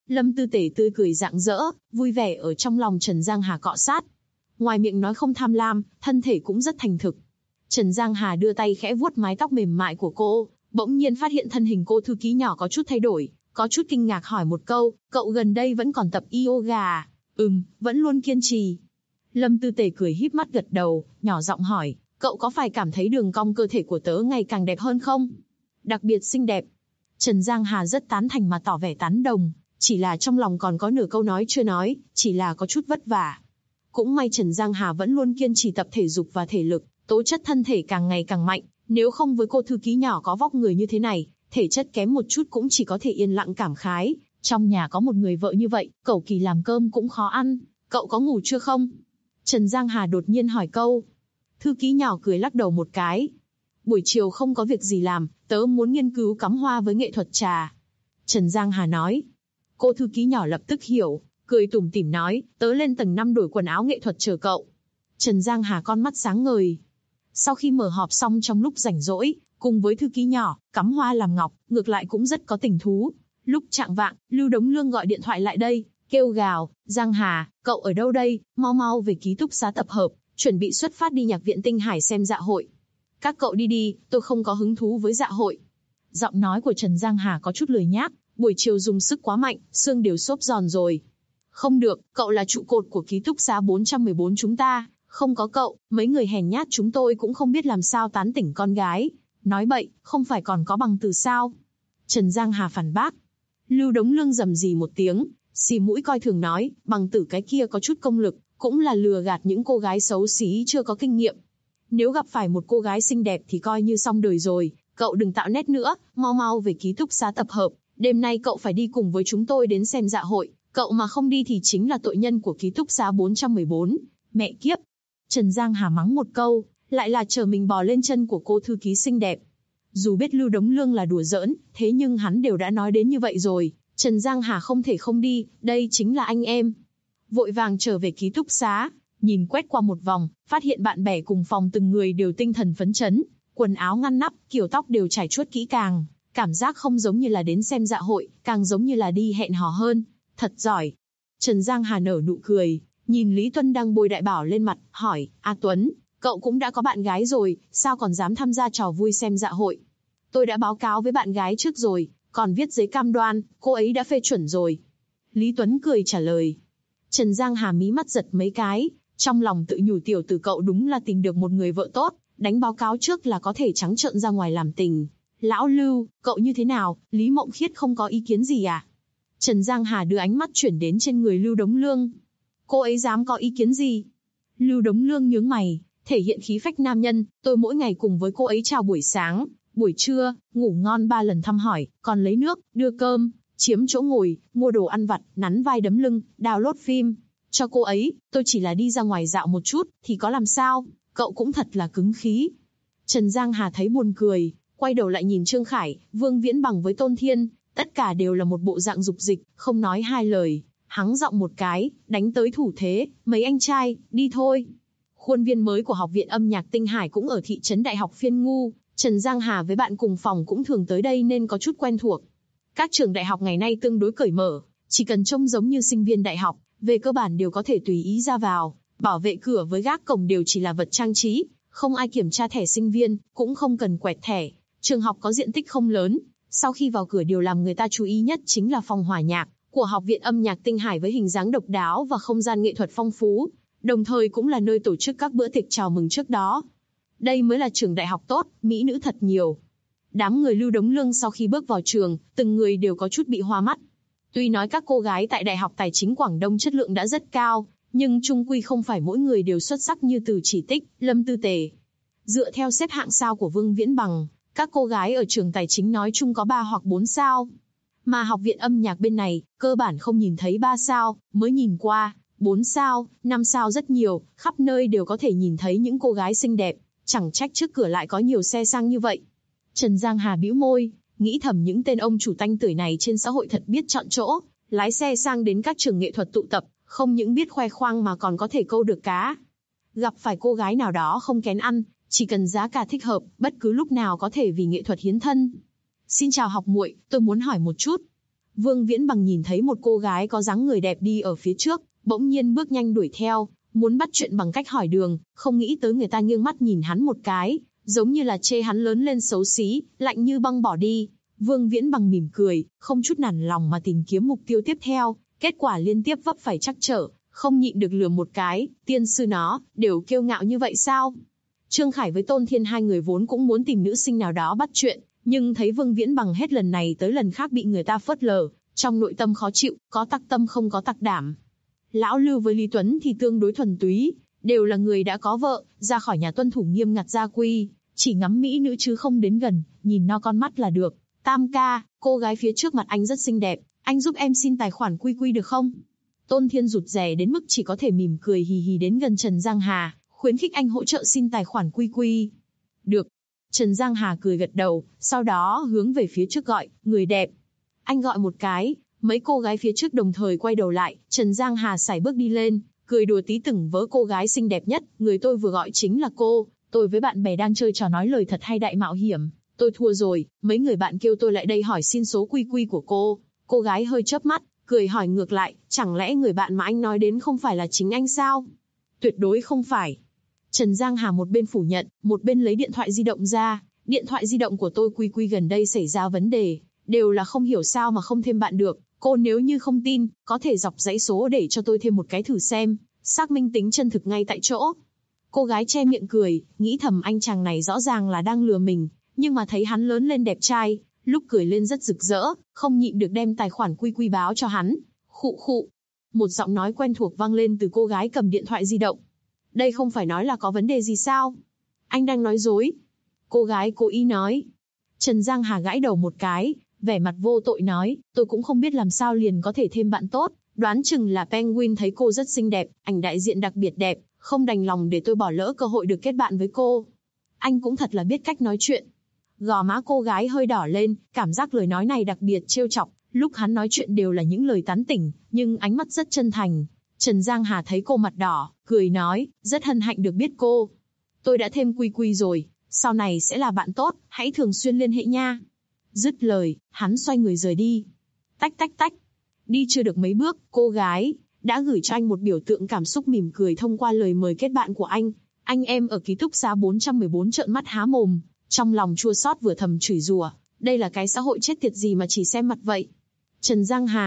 Lâm Tư Tể tươi cười rạng rỡ, vui vẻ ở trong lòng Trần Giang Hà cọ sát. Ngoài miệng nói không tham lam, thân thể cũng rất thành thực. Trần Giang Hà đưa tay khẽ vuốt mái tóc mềm mại của cô, bỗng nhiên phát hiện thân hình cô thư ký nhỏ có chút thay đổi, có chút kinh ngạc hỏi một câu, cậu gần đây vẫn còn tập yoga à? Vẫn luôn kiên trì. Lâm Tư Tể cười híp mắt gật đầu, nhỏ giọng hỏi, cậu có phải cảm thấy đường cong cơ thể của tớ ngày càng đẹp hơn không? Đặc biệt xinh đẹp. Trần Giang Hà rất tán thành mà tỏ vẻ tán đồng, chỉ là trong lòng còn có nửa câu nói chưa nói, chỉ là có chút vất vả. Cũng may Trần Giang Hà vẫn luôn kiên trì tập thể dục và thể lực, tố chất thân thể càng ngày càng mạnh, nếu không với cô thư ký nhỏ có vóc người như thế này, thể chất kém một chút cũng chỉ có thể yên lặng cảm khái, trong nhà có một người vợ như vậy, cậu Kỳ làm cơm cũng khó ăn, cậu có ngủ chưa không? Trần Giang Hà đột nhiên hỏi câu. Thư ký nhỏ cười lắc đầu một cái. Buổi chiều không có việc gì làm, tớ muốn nghiên cứu cắm hoa với nghệ thuật trà. Trần Giang Hà nói. Cô thư ký nhỏ lập tức hiểu, cười tủm tỉm nói, tớ lên tầng 5 đổi quần áo nghệ thuật chờ cậu. Trần Giang Hà con mắt sáng ngời. Sau khi mở họp xong trong lúc rảnh rỗi, cùng với thư ký nhỏ, cắm hoa làm ngọc, ngược lại cũng rất có tình thú. Lúc chạng vạng, Lưu Đống Lương gọi điện thoại lại đây, kêu gào, Giang Hà, cậu ở đâu đây, mau mau về ký túc xá tập hợp, chuẩn bị xuất phát đi nhạc viện Tinh Hải xem dạ hội. Các cậu đi đi, tôi không có hứng thú với dạ hội. Giọng nói của Trần Giang Hà có chút lười nhác, buổi chiều dùng sức quá mạnh, xương đều xốp giòn rồi. Không được, cậu là trụ cột của ký túc xá 414 chúng ta, không có cậu, mấy người hèn nhát chúng tôi cũng không biết làm sao tán tỉnh con gái. Nói bậy, không phải còn có bằng từ sao? Trần Giang Hà phản bác. Lưu Đống Lương rầm rì một tiếng, xì mũi coi thường nói, bằng tử cái kia có chút công lực, cũng là lừa gạt những cô gái xấu xí chưa có kinh nghiệm. Nếu gặp phải một cô gái xinh đẹp thì coi như xong đời rồi, cậu đừng tạo nét nữa, mau mau về ký túc xá tập hợp, đêm nay cậu phải đi cùng với chúng tôi đến xem dạ hội, cậu mà không đi thì chính là tội nhân của ký túc xá 414, mẹ kiếp. Trần Giang Hà mắng một câu, lại là chờ mình bò lên chân của cô thư ký xinh đẹp. Dù biết Lưu Đống Lương là đùa giỡn, thế nhưng hắn đều đã nói đến như vậy rồi, Trần Giang Hà không thể không đi, đây chính là anh em. Vội vàng trở về ký túc xá, nhìn quét qua một vòng, phát hiện bạn bè cùng phòng từng người đều tinh thần phấn chấn, quần áo ngăn nắp, kiểu tóc đều trải chuốt kỹ càng, cảm giác không giống như là đến xem dạ hội, càng giống như là đi hẹn hò hơn, thật giỏi. Trần Giang Hà nở nụ cười, nhìn Lý Tuân đang bôi đại bảo lên mặt, hỏi, A Tuấn, cậu cũng đã có bạn gái rồi, sao còn dám tham gia trò vui xem dạ hội? Tôi đã báo cáo với bạn gái trước rồi, còn viết giấy cam đoan, cô ấy đã phê chuẩn rồi. Lý Tuấn cười trả lời. Trần Giang Hà mí mắt giật mấy cái, trong lòng tự nhủ tiểu tử cậu đúng là tìm được một người vợ tốt, đánh báo cáo trước là có thể trắng trợn ra ngoài làm tình. Lão Lưu, cậu như thế nào, Lý Mộng Khiết không có ý kiến gì à? Trần Giang Hà đưa ánh mắt chuyển đến trên người Lưu Đống Lương. Cô ấy dám có ý kiến gì? Lưu Đống Lương nhướng mày, thể hiện khí phách nam nhân, tôi mỗi ngày cùng với cô ấy chào buổi sáng, buổi trưa, ngủ ngon 3 lần thăm hỏi, còn lấy nước, đưa cơm, chiếm chỗ ngồi, mua đồ ăn vặt, nắn vai đấm lưng, download phim. Cho cô ấy, tôi chỉ là đi ra ngoài dạo một chút, thì có làm sao, cậu cũng thật là cứng khí. Trần Giang Hà thấy buồn cười, quay đầu lại nhìn Trương Khải, Vương Viễn Bằng với Tôn Thiên, tất cả đều là một bộ dạng dục dịch, không nói hai lời, hắng giọng một cái, đánh tới thủ thế, mấy anh trai, đi thôi. Khuôn viên mới của Học viện Âm nhạc Tinh Hải cũng ở thị trấn Đại học Phiên Ngu, Trần Giang Hà với bạn cùng phòng cũng thường tới đây nên có chút quen thuộc. Các trường đại học ngày nay tương đối cởi mở, chỉ cần trông giống như sinh viên đại học, về cơ bản đều có thể tùy ý ra vào, bảo vệ cửa với gác cổng đều chỉ là vật trang trí, không ai kiểm tra thẻ sinh viên, cũng không cần quẹt thẻ. Trường học có diện tích không lớn, sau khi vào cửa điều làm người ta chú ý nhất chính là phòng hòa nhạc của Học viện Âm nhạc Tinh Hải với hình dáng độc đáo và không gian nghệ thuật phong phú, đồng thời cũng là nơi tổ chức các bữa tiệc chào mừng trước đó. Đây mới là trường đại học tốt, mỹ nữ thật nhiều. Đám người Lưu Đống Lương sau khi bước vào trường, từng người đều có chút bị hoa mắt. Tuy nói các cô gái tại Đại học Tài chính Quảng Đông chất lượng đã rất cao, nhưng chung quy không phải mỗi người đều xuất sắc như Từ Chỉ Tích, Lâm Tư Tề. Dựa theo xếp hạng sao của Vương Viễn Bằng, các cô gái ở trường tài chính nói chung có 3 hoặc 4 sao. Mà Học viện Âm nhạc bên này, cơ bản không nhìn thấy 3 sao, mới nhìn qua, 4 sao, 5 sao rất nhiều, khắp nơi đều có thể nhìn thấy những cô gái xinh đẹp, chẳng trách trước cửa lại có nhiều xe sang như vậy. Trần Giang Hà bĩu môi, nghĩ thầm những tên ông chủ tanh tưởi này trên xã hội thật biết chọn chỗ, lái xe sang đến các trường nghệ thuật tụ tập, không những biết khoe khoang mà còn có thể câu được cá. Gặp phải cô gái nào đó không kén ăn, chỉ cần giá cả thích hợp, bất cứ lúc nào có thể vì nghệ thuật hiến thân. Xin chào học muội, tôi muốn hỏi một chút. Vương Viễn Bằng nhìn thấy một cô gái có dáng người đẹp đi ở phía trước, bỗng nhiên bước nhanh đuổi theo, muốn bắt chuyện bằng cách hỏi đường, không nghĩ tới người ta nghiêng mắt nhìn hắn một cái, giống như là chê hắn lớn lên xấu xí, lạnh như băng bỏ đi. Vương Viễn Bằng mỉm cười, không chút nản lòng mà tìm kiếm mục tiêu tiếp theo, kết quả liên tiếp vấp phải trắc trở, không nhịn được lườm một cái, tiên sư nó, đều kiêu ngạo như vậy sao? Trương Khải với Tôn Thiên hai người vốn cũng muốn tìm nữ sinh nào đó bắt chuyện, nhưng thấy Vương Viễn Bằng hết lần này tới lần khác bị người ta phớt lờ, trong nội tâm khó chịu, có tặc tâm không có tặc đảm. Lão Lưu với Lý Tuấn thì tương đối thuần túy, đều là người đã có vợ, ra khỏi nhà tuân thủ nghiêm ngặt gia quy, chỉ ngắm mỹ nữ chứ không đến gần, nhìn no con mắt là được. Tam ca, cô gái phía trước mặt anh rất xinh đẹp, anh giúp em xin tài khoản quy quy được không? Tôn Thiên rụt rè đến mức chỉ có thể mỉm cười hì hì đến gần Trần Giang Hà, khuyến khích anh hỗ trợ xin tài khoản quy quy. Được. Trần Giang Hà cười gật đầu, sau đó hướng về phía trước gọi, người đẹp. Anh gọi một cái, mấy cô gái phía trước đồng thời quay đầu lại, Trần Giang Hà sải bước đi lên, cười đùa tí từng với cô gái xinh đẹp nhất, người tôi vừa gọi chính là cô, tôi với bạn bè đang chơi trò nói lời thật hay đại mạo hiểm, tôi thua rồi, mấy người bạn kêu tôi lại đây hỏi xin số quy quy của cô gái hơi chớp mắt, cười hỏi ngược lại, chẳng lẽ người bạn mà anh nói đến không phải là chính anh sao? Tuyệt đối không phải. Trần Giang Hà một bên phủ nhận, một bên lấy điện thoại di động ra, điện thoại di động của tôi quy quy gần đây xảy ra vấn đề, đều là không hiểu sao mà không thêm bạn được, cô nếu như không tin, có thể dọc dãy số để cho tôi thêm một cái thử xem, xác minh tính chân thực ngay tại chỗ. Cô gái che miệng cười, nghĩ thầm anh chàng này rõ ràng là đang lừa mình, nhưng mà thấy hắn lớn lên đẹp trai, lúc cười lên rất rực rỡ, không nhịn được đem tài khoản quy quy báo cho hắn. Khụ khụ. Một giọng nói quen thuộc vang lên từ cô gái cầm điện thoại di động. Đây không phải nói là có vấn đề gì sao? Anh đang nói dối. Cô gái cố ý nói. Trần Giang Hà gãi đầu một cái, vẻ mặt vô tội nói, tôi cũng không biết làm sao liền có thể thêm bạn tốt, đoán chừng là Penguin thấy cô rất xinh đẹp, ảnh đại diện đặc biệt đẹp, không đành lòng để tôi bỏ lỡ cơ hội được kết bạn với cô. Anh cũng thật là biết cách nói chuyện. Gò má cô gái hơi đỏ lên, cảm giác lời nói này đặc biệt trêu chọc, lúc hắn nói chuyện đều là những lời tán tỉnh, nhưng ánh mắt rất chân thành. Trần Giang Hà thấy cô mặt đỏ, cười nói, rất hân hạnh được biết cô. Tôi đã thêm quy quy rồi, sau này sẽ là bạn tốt, hãy thường xuyên liên hệ nha. Dứt lời, hắn xoay người rời đi. Tách tách tách. Đi chưa được mấy bước, cô gái đã gửi cho anh một biểu tượng cảm xúc mỉm cười thông qua lời mời kết bạn của anh. Anh em ở ký túc xá 414 trợn mắt há mồm, trong lòng chua xót vừa thầm chửi rủa, đây là cái xã hội chết tiệt gì mà chỉ xem mặt vậy. Trần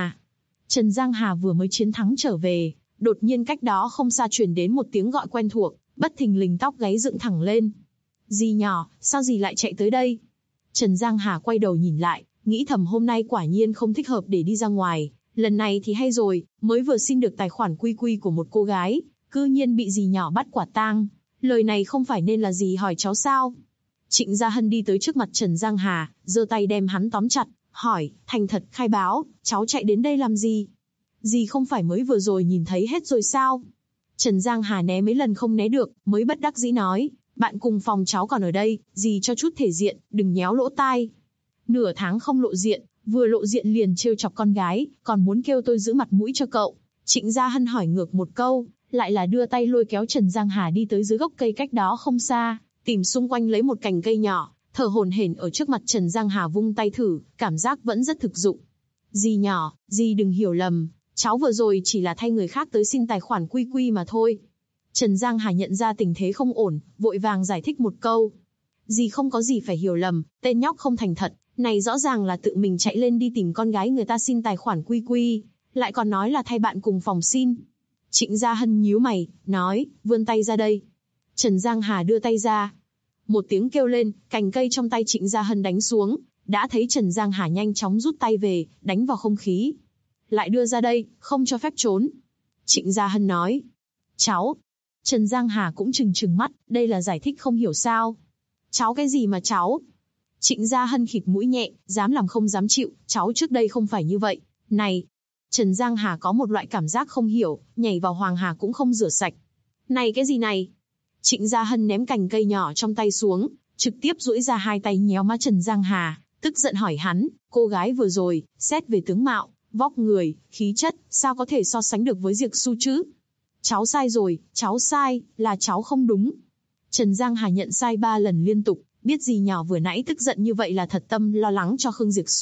Giang Hà vừa mới chiến thắng trở về, đột nhiên cách đó không xa truyền đến một tiếng gọi quen thuộc, bất thình lình tóc gáy dựng thẳng lên. Dì nhỏ, sao dì lại chạy tới đây? Trần Giang Hà quay đầu nhìn lại, nghĩ thầm hôm nay quả nhiên không thích hợp để đi ra ngoài, lần này thì hay rồi, mới vừa xin được tài khoản quy quy của một cô gái, cư nhiên bị dì nhỏ bắt quả tang, lời này không phải nên là dì hỏi cháu sao? Trịnh Gia Hân đi tới trước mặt Trần Giang Hà, giơ tay đem hắn tóm chặt, hỏi, thành thật khai báo, cháu chạy đến đây làm gì? Dì không phải mới vừa rồi nhìn thấy hết rồi sao? Trần Giang Hà né mấy lần không né được, mới bất đắc dĩ nói, bạn cùng phòng cháu còn ở đây, dì cho chút thể diện, đừng nhéo lỗ tai. Nửa tháng không lộ diện, vừa lộ diện liền trêu chọc con gái, còn muốn kêu tôi giữ mặt mũi cho cậu. Trịnh Gia Hân hỏi ngược một câu, lại là đưa tay lôi kéo Trần Giang Hà đi tới dưới gốc cây cách đó không xa, tìm xung quanh lấy một cành cây nhỏ, thở hổn hển ở trước mặt Trần Giang Hà vung tay thử, cảm giác vẫn rất thực dụng. Dì nhỏ, dì đừng hiểu lầm, cháu vừa rồi chỉ là thay người khác tới xin tài khoản quy quy mà thôi. Trần Giang Hà nhận ra tình thế không ổn, vội vàng giải thích một câu. Dì không có gì phải hiểu lầm, tên nhóc không thành thật, này rõ ràng là tự mình chạy lên đi tìm con gái người ta xin tài khoản quy quy, lại còn nói là thay bạn cùng phòng xin. Trịnh Gia Hân nhíu mày, nói, vươn tay ra đây. Trần Giang Hà đưa tay ra. Một tiếng kêu lên, cành cây trong tay Trịnh Gia Hân đánh xuống, đã thấy Trần Giang Hà nhanh chóng rút tay về, đánh vào không khí. Lại đưa ra đây, không cho phép trốn. Trịnh Gia Hân nói. Cháu. Trần Giang Hà cũng trừng mắt, đây là giải thích không hiểu sao. Cháu cái gì mà cháu? Trịnh Gia Hân khịt mũi nhẹ, dám làm không dám chịu, cháu trước đây không phải như vậy. Này. Trần Giang Hà có một loại cảm giác không hiểu, nhảy vào Hoàng Hà cũng không rửa sạch. Này cái gì này? Trịnh Gia Hân ném cành cây nhỏ trong tay xuống, trực tiếp duỗi ra hai tay nhéo má Trần Giang Hà, tức giận hỏi hắn, cô gái vừa rồi, xét về tướng mạo, vóc người, khí chất, sao có thể so sánh được với Diệp Su chứ? Cháu sai rồi, cháu sai, là cháu không đúng. Trần Giang Hà nhận sai 3 lần liên tục, biết dì nhỏ vừa nãy tức giận như vậy là thật tâm lo lắng cho Khương Diệp Su,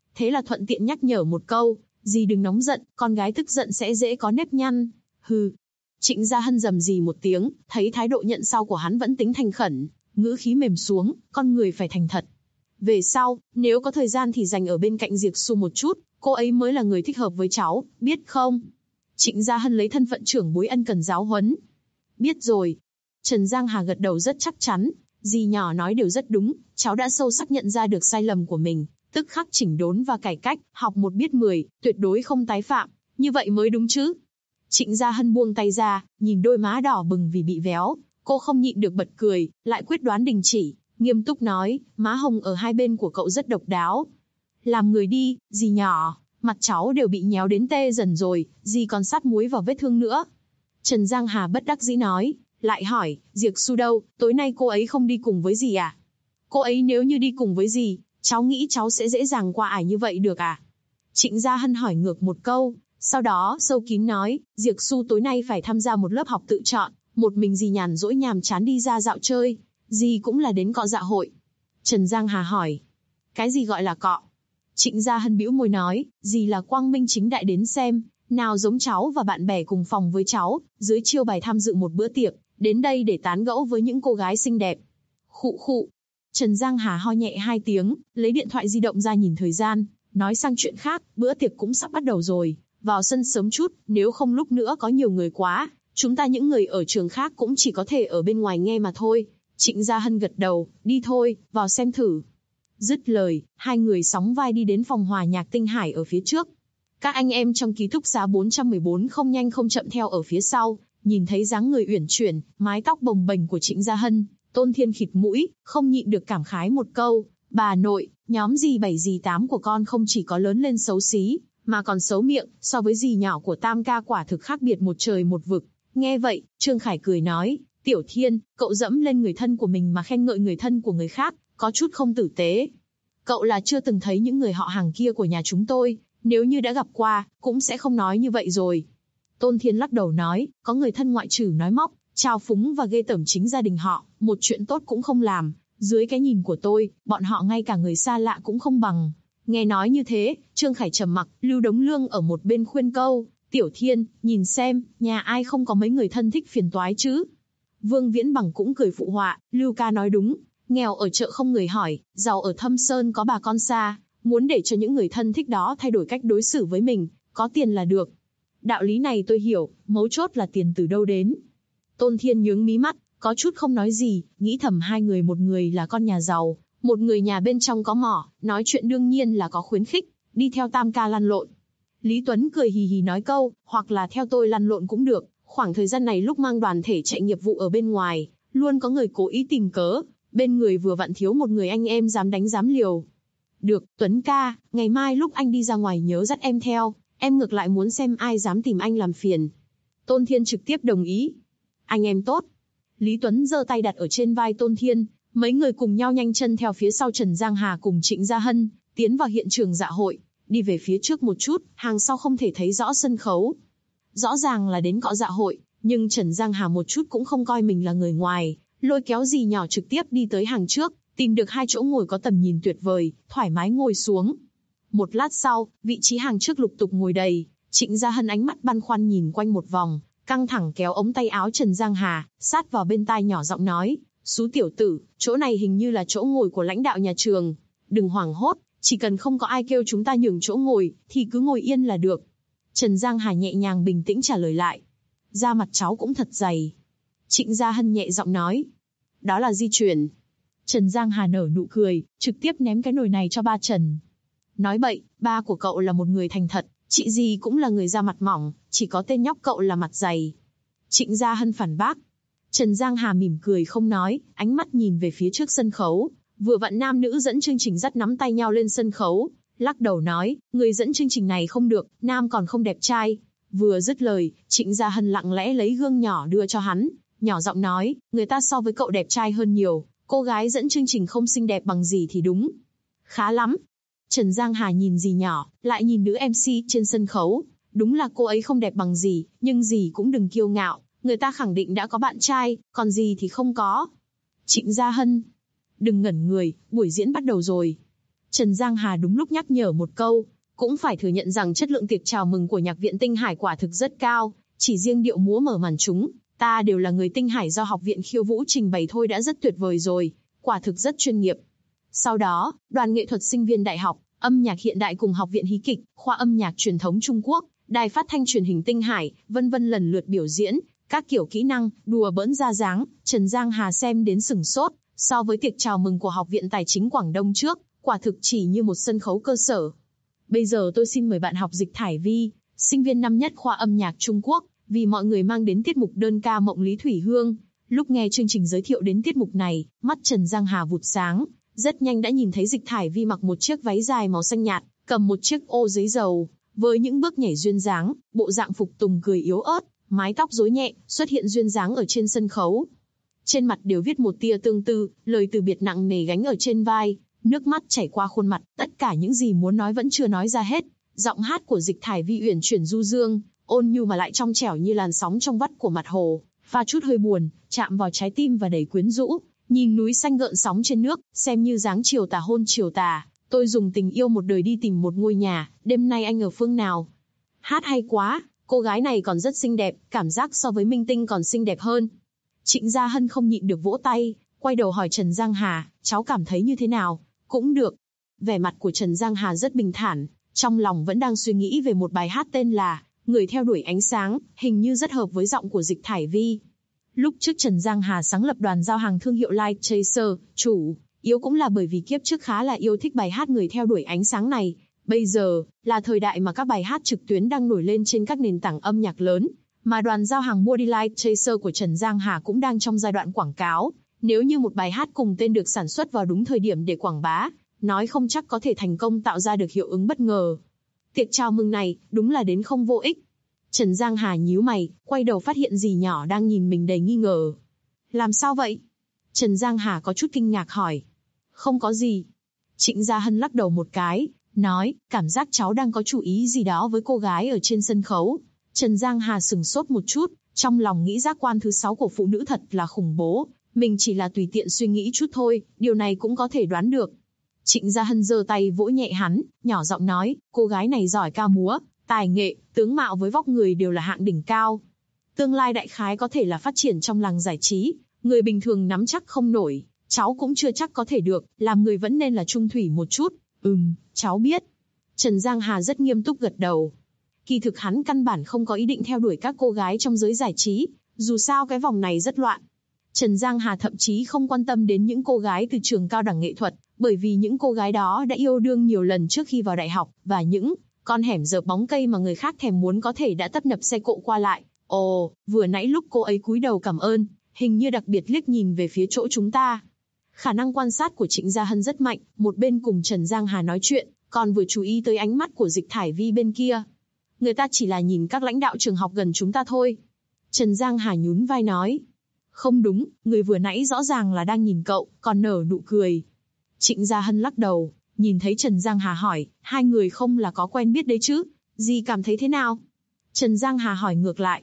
thế là thuận tiện nhắc nhở một câu, dì đừng nóng giận, con gái tức giận sẽ dễ có nếp nhăn. Hừ. Trịnh Gia Hân rầm rì một tiếng, thấy thái độ nhận sau của hắn vẫn tính thành khẩn, ngữ khí mềm xuống, con người phải thành thật. Về sau, nếu có thời gian thì dành ở bên cạnh Diệp Xu một chút, cô ấy mới là người thích hợp với cháu, biết không? Trịnh Gia Hân lấy thân phận trưởng bối ân cần giáo huấn. Biết rồi. Trần Giang Hà gật đầu rất chắc chắn, dì nhỏ nói đều rất đúng, cháu đã sâu sắc nhận ra được sai lầm của mình, tức khắc chỉnh đốn và cải cách, học một biết 10, tuyệt đối không tái phạm, như vậy mới đúng chứ. Trịnh Gia Hân buông tay ra, nhìn đôi má đỏ bừng vì bị véo, cô không nhịn được bật cười, lại quyết đoán đình chỉ, nghiêm túc nói, má hồng ở hai bên của cậu rất độc đáo. Làm người đi, dì nhỏ, mặt cháu đều bị nhéo đến tê dần rồi, dì còn sát muối vào vết thương nữa. Trần Giang Hà bất đắc dĩ nói, lại hỏi, Diệp Xu đâu, tối nay cô ấy không đi cùng với dì à? Cô ấy nếu như đi cùng với dì, cháu nghĩ cháu sẽ dễ dàng qua ải như vậy được à? Trịnh Gia Hân hỏi ngược một câu, sau đó sâu kín nói, Diệp Xu tối nay phải tham gia một lớp học tự chọn, một mình dì nhàn rỗi nhàm chán đi ra dạo chơi, dì cũng là đến cọ dạ hội. Trần Giang Hà hỏi, cái gì gọi là cọ? Trịnh Gia Hân bĩu môi nói, dì là quang minh chính đại đến xem, nào giống cháu và bạn bè cùng phòng với cháu, dưới chiêu bài tham dự một bữa tiệc, đến đây để tán gẫu với những cô gái xinh đẹp. Khụ khụ. Trần Giang Hà ho nhẹ 2 tiếng, lấy điện thoại di động ra nhìn thời gian, nói sang chuyện khác, bữa tiệc cũng sắp bắt đầu rồi, vào sân sớm chút, nếu không lúc nữa có nhiều người quá, chúng ta những người ở trường khác cũng chỉ có thể ở bên ngoài nghe mà thôi. Trịnh Gia Hân gật đầu, đi thôi, vào xem thử. Dứt lời, hai người sóng vai đi đến phòng hòa nhạc Tinh Hải ở phía trước. Các anh em trong ký túc xá 414 không nhanh không chậm theo ở phía sau, nhìn thấy dáng người uyển chuyển, mái tóc bồng bềnh của Trịnh Gia Hân, Tôn Thiên khịt mũi, không nhịn được cảm khái một câu, bà nội, nhóm dì 7 dì 8 của con không chỉ có lớn lên xấu xí, mà còn xấu miệng, so với dì nhỏ của Tam ca quả thực khác biệt một trời một vực. Nghe vậy, Trương Khải cười nói, Tiểu Thiên, cậu dẫm lên người thân của mình mà khen ngợi người thân của người khác, có chút không tử tế. Cậu là chưa từng thấy những người họ hàng kia của nhà chúng tôi, nếu như đã gặp qua, cũng sẽ không nói như vậy rồi. Tôn Thiên lắc đầu nói, có người thân ngoại trừ nói móc, trao phúng và ghê tởm chính gia đình họ, một chuyện tốt cũng không làm. Dưới cái nhìn của tôi, bọn họ ngay cả người xa lạ cũng không bằng. Nghe nói như thế, Trương Khải trầm mặc, Lưu Đống Lương ở một bên khuyên câu, Tiểu Thiên, nhìn xem, nhà ai không có mấy người thân thích phiền toái chứ. Vương Viễn Bằng cũng cười phụ họa, Lưu ca nói đúng, nghèo ở chợ không người hỏi, giàu ở thâm sơn có bà con xa, muốn để cho những người thân thích đó thay đổi cách đối xử với mình, có tiền là được. Đạo lý này tôi hiểu, mấu chốt là tiền từ đâu đến. Tôn Thiên nhướng mí mắt, có chút không nói gì, nghĩ thầm hai người, một người là con nhà giàu, một người nhà bên trong có mỏ, nói chuyện đương nhiên là có khuyến khích, đi theo Tam ca lăn lộn. Lý Tuấn cười hì hì nói câu, hoặc là theo tôi lăn lộn cũng được, khoảng thời gian này lúc mang đoàn thể chạy nghiệp vụ ở bên ngoài, luôn có người cố ý tìm cớ, bên người vừa vặn thiếu một người anh em dám đánh dám liều. Được, Tuấn ca, ngày mai lúc anh đi ra ngoài nhớ dắt em theo, em ngược lại muốn xem ai dám tìm anh làm phiền. Tôn Thiên trực tiếp đồng ý. Anh em tốt. Lý Tuấn giơ tay đặt ở trên vai Tôn Thiên, mấy người cùng nhau nhanh chân theo phía sau Trần Giang Hà cùng Trịnh Gia Hân, tiến vào hiện trường dạ hội, đi về phía trước một chút, hàng sau không thể thấy rõ sân khấu. Rõ ràng là đến cọ dạ hội, nhưng Trần Giang Hà một chút cũng không coi mình là người ngoài, lôi kéo dì nhỏ trực tiếp đi tới hàng trước, tìm được 2 chỗ ngồi có tầm nhìn tuyệt vời, thoải mái ngồi xuống. Một lát sau, vị trí hàng trước lục tục ngồi đầy, Trịnh Gia Hân ánh mắt băn khoăn nhìn quanh một vòng, căng thẳng kéo ống tay áo Trần Giang Hà, sát vào bên tai nhỏ giọng nói, Xú tiểu tử, chỗ này hình như là chỗ ngồi của lãnh đạo nhà trường. Đừng hoảng hốt, chỉ cần không có ai kêu chúng ta nhường chỗ ngồi, thì cứ ngồi yên là được. Trần Giang Hà nhẹ nhàng bình tĩnh trả lời lại. Da mặt cháu cũng thật dày. Trịnh Gia Hân nhẹ giọng nói. Đó là di chuyển. Trần Giang Hà nở nụ cười, trực tiếp ném cái nồi này cho ba Trần. Nói bậy, ba của cậu là một người thành thật, chị gì cũng là người da mặt mỏng, chỉ có tên nhóc cậu là mặt dày. Trịnh Gia Hân phản bác. Trần Giang Hà mỉm cười không nói, ánh mắt nhìn về phía trước sân khấu. Vừa vặn nam nữ dẫn chương trình dắt nắm tay nhau lên sân khấu, lắc đầu nói, người dẫn chương trình này không được, nam còn không đẹp trai. Vừa dứt lời, Trịnh Gia Hân lặng lẽ lấy gương nhỏ đưa cho hắn, nhỏ giọng nói, người ta so với cậu đẹp trai hơn nhiều, cô gái dẫn chương trình không xinh đẹp bằng gì thì đúng. Khá lắm. Trần Giang Hà nhìn dì nhỏ, lại nhìn nữ MC trên sân khấu, đúng là cô ấy không đẹp bằng dì, nhưng dì cũng đừng kiêu ngạo, người ta khẳng định đã có bạn trai, còn dì thì không có. Trịnh Gia Hân, đừng ngẩn người, buổi diễn bắt đầu rồi. Trần Giang Hà đúng lúc nhắc nhở một câu, cũng phải thừa nhận rằng chất lượng tiệc chào mừng của Nhạc viện Tinh Hải quả thực rất cao, chỉ riêng điệu múa mở màn chúng, ta đều là người Tinh Hải do học viện khiêu vũ trình bày thôi đã rất tuyệt vời rồi, quả thực rất chuyên nghiệp. Sau đó, đoàn nghệ thuật sinh viên đại học, âm nhạc hiện đại cùng học viện hí kịch, khoa âm nhạc truyền thống Trung Quốc, đài phát thanh truyền hình Tinh Hải, vân vân lần lượt biểu diễn, các kiểu kỹ năng, đùa bỡn ra dáng, Trần Giang Hà xem đến sửng sốt, so với tiệc chào mừng của Học viện Tài chính Quảng Đông trước, quả thực chỉ như một sân khấu cơ sở. Bây giờ tôi xin mời bạn học Dịch Thải Vi, sinh viên năm nhất khoa âm nhạc Trung Quốc, vì mọi người mang đến tiết mục đơn ca Mộng Lý Thủy Hương. Lúc nghe chương trình giới thiệu đến tiết mục này, mắt Trần Giang Hà vụt sáng, rất nhanh đã nhìn thấy Dịch Thải Vi mặc một chiếc váy dài màu xanh nhạt, cầm một chiếc ô giấy dầu, với những bước nhảy duyên dáng, bộ dạng phục tùng cười yếu ớt, mái tóc rối nhẹ, xuất hiện duyên dáng ở trên sân khấu. Trên mặt đều viết một tia tương tư, lời từ biệt nặng nề gánh ở trên vai, nước mắt chảy qua khuôn mặt, tất cả những gì muốn nói vẫn chưa nói ra hết. Giọng hát của Dịch Thải Vi uyển chuyển du dương, ôn nhu mà lại trong trẻo như làn sóng trong vắt của mặt hồ, pha chút hơi buồn, chạm vào trái tim và đầy quyến rũ. Nhìn núi xanh gợn sóng trên nước, xem như dáng chiều tà hôn chiều tà. Tôi dùng tình yêu một đời đi tìm một ngôi nhà, đêm nay anh ở phương nào? Hát hay quá, cô gái này còn rất xinh đẹp, cảm giác so với Minh Tinh còn xinh đẹp hơn. Trịnh Gia Hân không nhịn được vỗ tay, quay đầu hỏi Trần Giang Hà, cháu cảm thấy như thế nào? Cũng được. Vẻ mặt của Trần Giang Hà rất bình thản, trong lòng vẫn đang suy nghĩ về một bài hát tên là Người theo đuổi ánh sáng, hình như rất hợp với giọng của Dịch Thải Vi. Lúc trước Trần Giang Hà sáng lập đoàn giao hàng thương hiệu Light Chaser, chủ yếu cũng là bởi vì kiếp trước khá là yêu thích bài hát Người theo đuổi ánh sáng này. Bây giờ, là thời đại mà các bài hát trực tuyến đang nổi lên trên các nền tảng âm nhạc lớn, mà đoàn giao hàng mua đi Light Chaser của Trần Giang Hà cũng đang trong giai đoạn quảng cáo. Nếu như một bài hát cùng tên được sản xuất vào đúng thời điểm để quảng bá, nói không chắc có thể thành công tạo ra được hiệu ứng bất ngờ. Tiệc chào mừng này, đúng là đến không vô ích. Trần Giang Hà nhíu mày, quay đầu phát hiện dì nhỏ đang nhìn mình đầy nghi ngờ. Làm sao vậy? Trần Giang Hà có chút kinh ngạc hỏi. Không có gì. Trịnh Gia Hân lắc đầu một cái, nói, cảm giác cháu đang có chủ ý gì đó với cô gái ở trên sân khấu. Trần Giang Hà sửng sốt một chút, trong lòng nghĩ giác quan thứ 6 của phụ nữ thật là khủng bố. Mình chỉ là tùy tiện suy nghĩ chút thôi, điều này cũng có thể đoán được. Trịnh Gia Hân giơ tay vỗ nhẹ hắn, nhỏ giọng nói, cô gái này giỏi ca múa, tài nghệ, tướng mạo với vóc người đều là hạng đỉnh cao. Tương lai đại khái có thể là phát triển trong làng giải trí, người bình thường nắm chắc không nổi, cháu cũng chưa chắc có thể được, làm người vẫn nên là trung thủy một chút. Cháu biết. Trần Giang Hà rất nghiêm túc gật đầu. Kỳ thực hắn căn bản không có ý định theo đuổi các cô gái trong giới giải trí, dù sao cái vòng này rất loạn. Trần Giang Hà thậm chí không quan tâm đến những cô gái từ trường cao đẳng nghệ thuật, bởi vì những cô gái đó đã yêu đương nhiều lần trước khi vào đại học, và những con hẻm dợp bóng cây mà người khác thèm muốn có thể đã tấp nập xe cộ qua lại. Ồ, vừa nãy lúc cô ấy cúi đầu cảm ơn, hình như đặc biệt liếc nhìn về phía chỗ chúng ta. Khả năng quan sát của Trịnh Gia Hân rất mạnh, một bên cùng Trần Giang Hà nói chuyện, còn vừa chú ý tới ánh mắt của Dịch Thải Vi bên kia. Người ta chỉ là nhìn các lãnh đạo trường học gần chúng ta thôi. Trần Giang Hà nhún vai nói. Không đúng, người vừa nãy rõ ràng là đang nhìn cậu, còn nở nụ cười. Trịnh Gia Hân lắc đầu, nhìn thấy Trần Giang Hà hỏi, hai người không là có quen biết đấy chứ, dì cảm thấy thế nào? Trần Giang Hà hỏi ngược lại.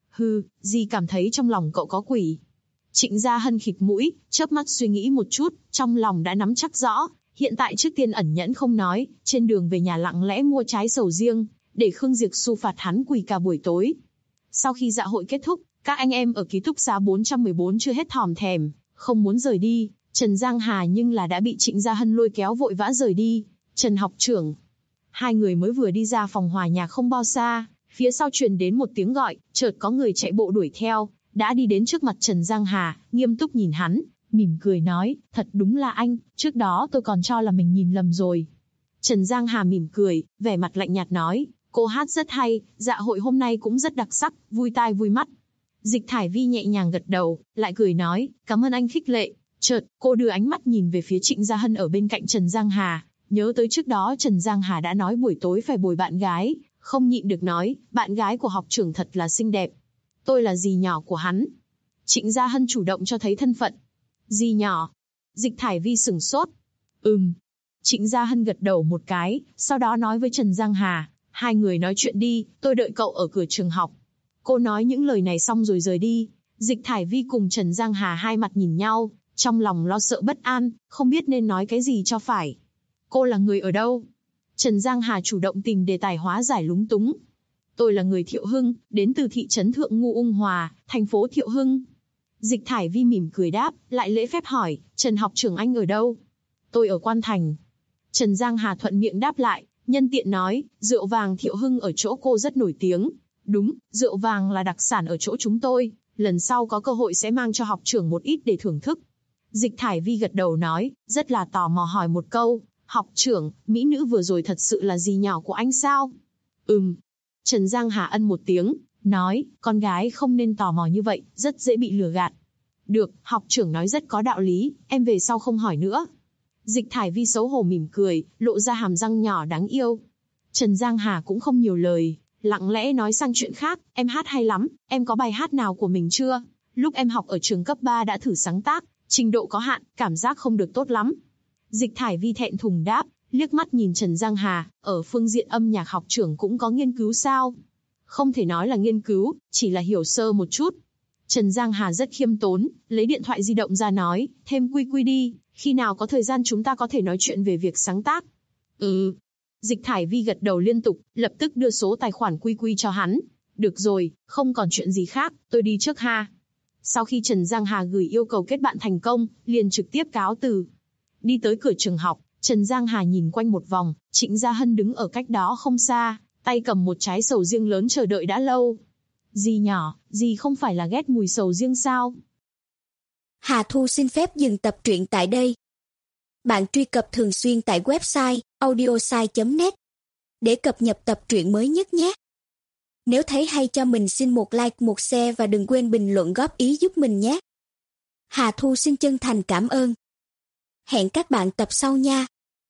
Dì cảm thấy trong lòng cậu có quỷ. Trịnh Gia Hân khịt mũi, chớp mắt suy nghĩ một chút, trong lòng đã nắm chắc rõ, hiện tại trước tiên ẩn nhẫn không nói, trên đường về nhà lặng lẽ mua trái sầu riêng, để Khương Diệp Xu phạt hắn quỳ cả buổi tối. Sau khi dạ hội kết thúc, các anh em ở ký túc xá 414 chưa hết thòm thèm, không muốn rời đi. Trần Giang Hà nhưng là đã bị Trịnh Gia Hân lôi kéo vội vã rời đi. Trần học trưởng. Hai người mới vừa đi ra phòng hòa nhạc không bao xa, phía sau truyền đến một tiếng gọi, chợt có người chạy bộ đuổi theo, đã đi đến trước mặt Trần Giang Hà, nghiêm túc nhìn hắn, mỉm cười nói, thật đúng là anh, trước đó tôi còn cho là mình nhìn lầm rồi. Trần Giang Hà mỉm cười, vẻ mặt lạnh nhạt nói, cô hát rất hay, dạ hội hôm nay cũng rất đặc sắc, vui tai vui mắt. Dịch Thải Vi nhẹ nhàng gật đầu, lại cười nói, cảm ơn anh khích lệ. Chợt, cô đưa ánh mắt nhìn về phía Trịnh Gia Hân ở bên cạnh Trần Giang Hà, nhớ tới trước đó Trần Giang Hà đã nói buổi tối phải bồi bạn gái, không nhịn được nói, bạn gái của học trưởng thật là xinh đẹp. Tôi là dì nhỏ của hắn. Trịnh Gia Hân chủ động cho thấy thân phận. Dì nhỏ. Dịch Thải Vi sửng sốt. Trịnh Gia Hân gật đầu một cái, sau đó nói với Trần Giang Hà, hai người nói chuyện đi, tôi đợi cậu ở cửa trường học. Cô nói những lời này xong rồi rời đi. Dịch Thải Vi cùng Trần Giang Hà hai mặt nhìn nhau, trong lòng lo sợ bất an, không biết nên nói cái gì cho phải. Cô là người ở đâu? Trần Giang Hà chủ động tìm đề tài hóa giải lúng túng. Tôi là người Thiệu Hưng, đến từ thị trấn Thượng Ngu Ung Hòa, thành phố Thiệu Hưng. Dịch Thải Vi mỉm cười đáp, lại lễ phép hỏi, Trần học trưởng anh ở đâu? Tôi ở Quan Thành. Trần Giang Hà thuận miệng đáp lại, nhân tiện nói, rượu vàng Thiệu Hưng ở chỗ cô rất nổi tiếng. Đúng, rượu vàng là đặc sản ở chỗ chúng tôi, lần sau có cơ hội sẽ mang cho học trưởng một ít để thưởng thức. Dịch Thải Vi gật đầu nói, rất là tò mò hỏi một câu, học trưởng, mỹ nữ vừa rồi thật sự là dì nhỏ của anh sao? Trần Giang Hà ân một tiếng, nói, con gái không nên tò mò như vậy, rất dễ bị lừa gạt. Được, học trưởng nói rất có đạo lý, em về sau không hỏi nữa. Dịch Thải Vi xấu hổ mỉm cười, lộ ra hàm răng nhỏ đáng yêu. Trần Giang Hà cũng không nhiều lời, lặng lẽ nói sang chuyện khác, em hát hay lắm, em có bài hát nào của mình chưa? Lúc em học ở trường cấp 3 đã thử sáng tác, trình độ có hạn, cảm giác không được tốt lắm. Dịch Thải Vi thẹn thùng đáp, liếc mắt nhìn Trần Giang Hà, ở phương diện âm nhạc học trưởng cũng có nghiên cứu sao? Không thể nói là nghiên cứu, chỉ là hiểu sơ một chút. Trần Giang Hà rất khiêm tốn, lấy điện thoại di động ra nói, thêm quy đi, khi nào có thời gian chúng ta có thể nói chuyện về việc sáng tác. Dịch Thải Vi gật đầu liên tục, lập tức đưa số tài khoản quy cho hắn. Được rồi, không còn chuyện gì khác, tôi đi trước ha. Sau khi Trần Giang Hà gửi yêu cầu kết bạn thành công, liền trực tiếp cáo từ. Đi tới cửa trường học, Trần Giang Hà nhìn quanh một vòng, Trịnh Gia Hân đứng ở cách đó không xa, tay cầm một trái sầu riêng lớn chờ đợi đã lâu. Dì nhỏ, dì không phải là ghét mùi sầu riêng sao? Hà Thu xin phép dừng tập truyện tại đây. Bạn truy cập thường xuyên tại website audiosai.net để cập nhật tập truyện mới nhất nhé. Nếu thấy hay cho mình xin một like, một share và đừng quên bình luận góp ý giúp mình nhé. Hà Thu xin chân thành cảm ơn. Hẹn các bạn tập sau nha.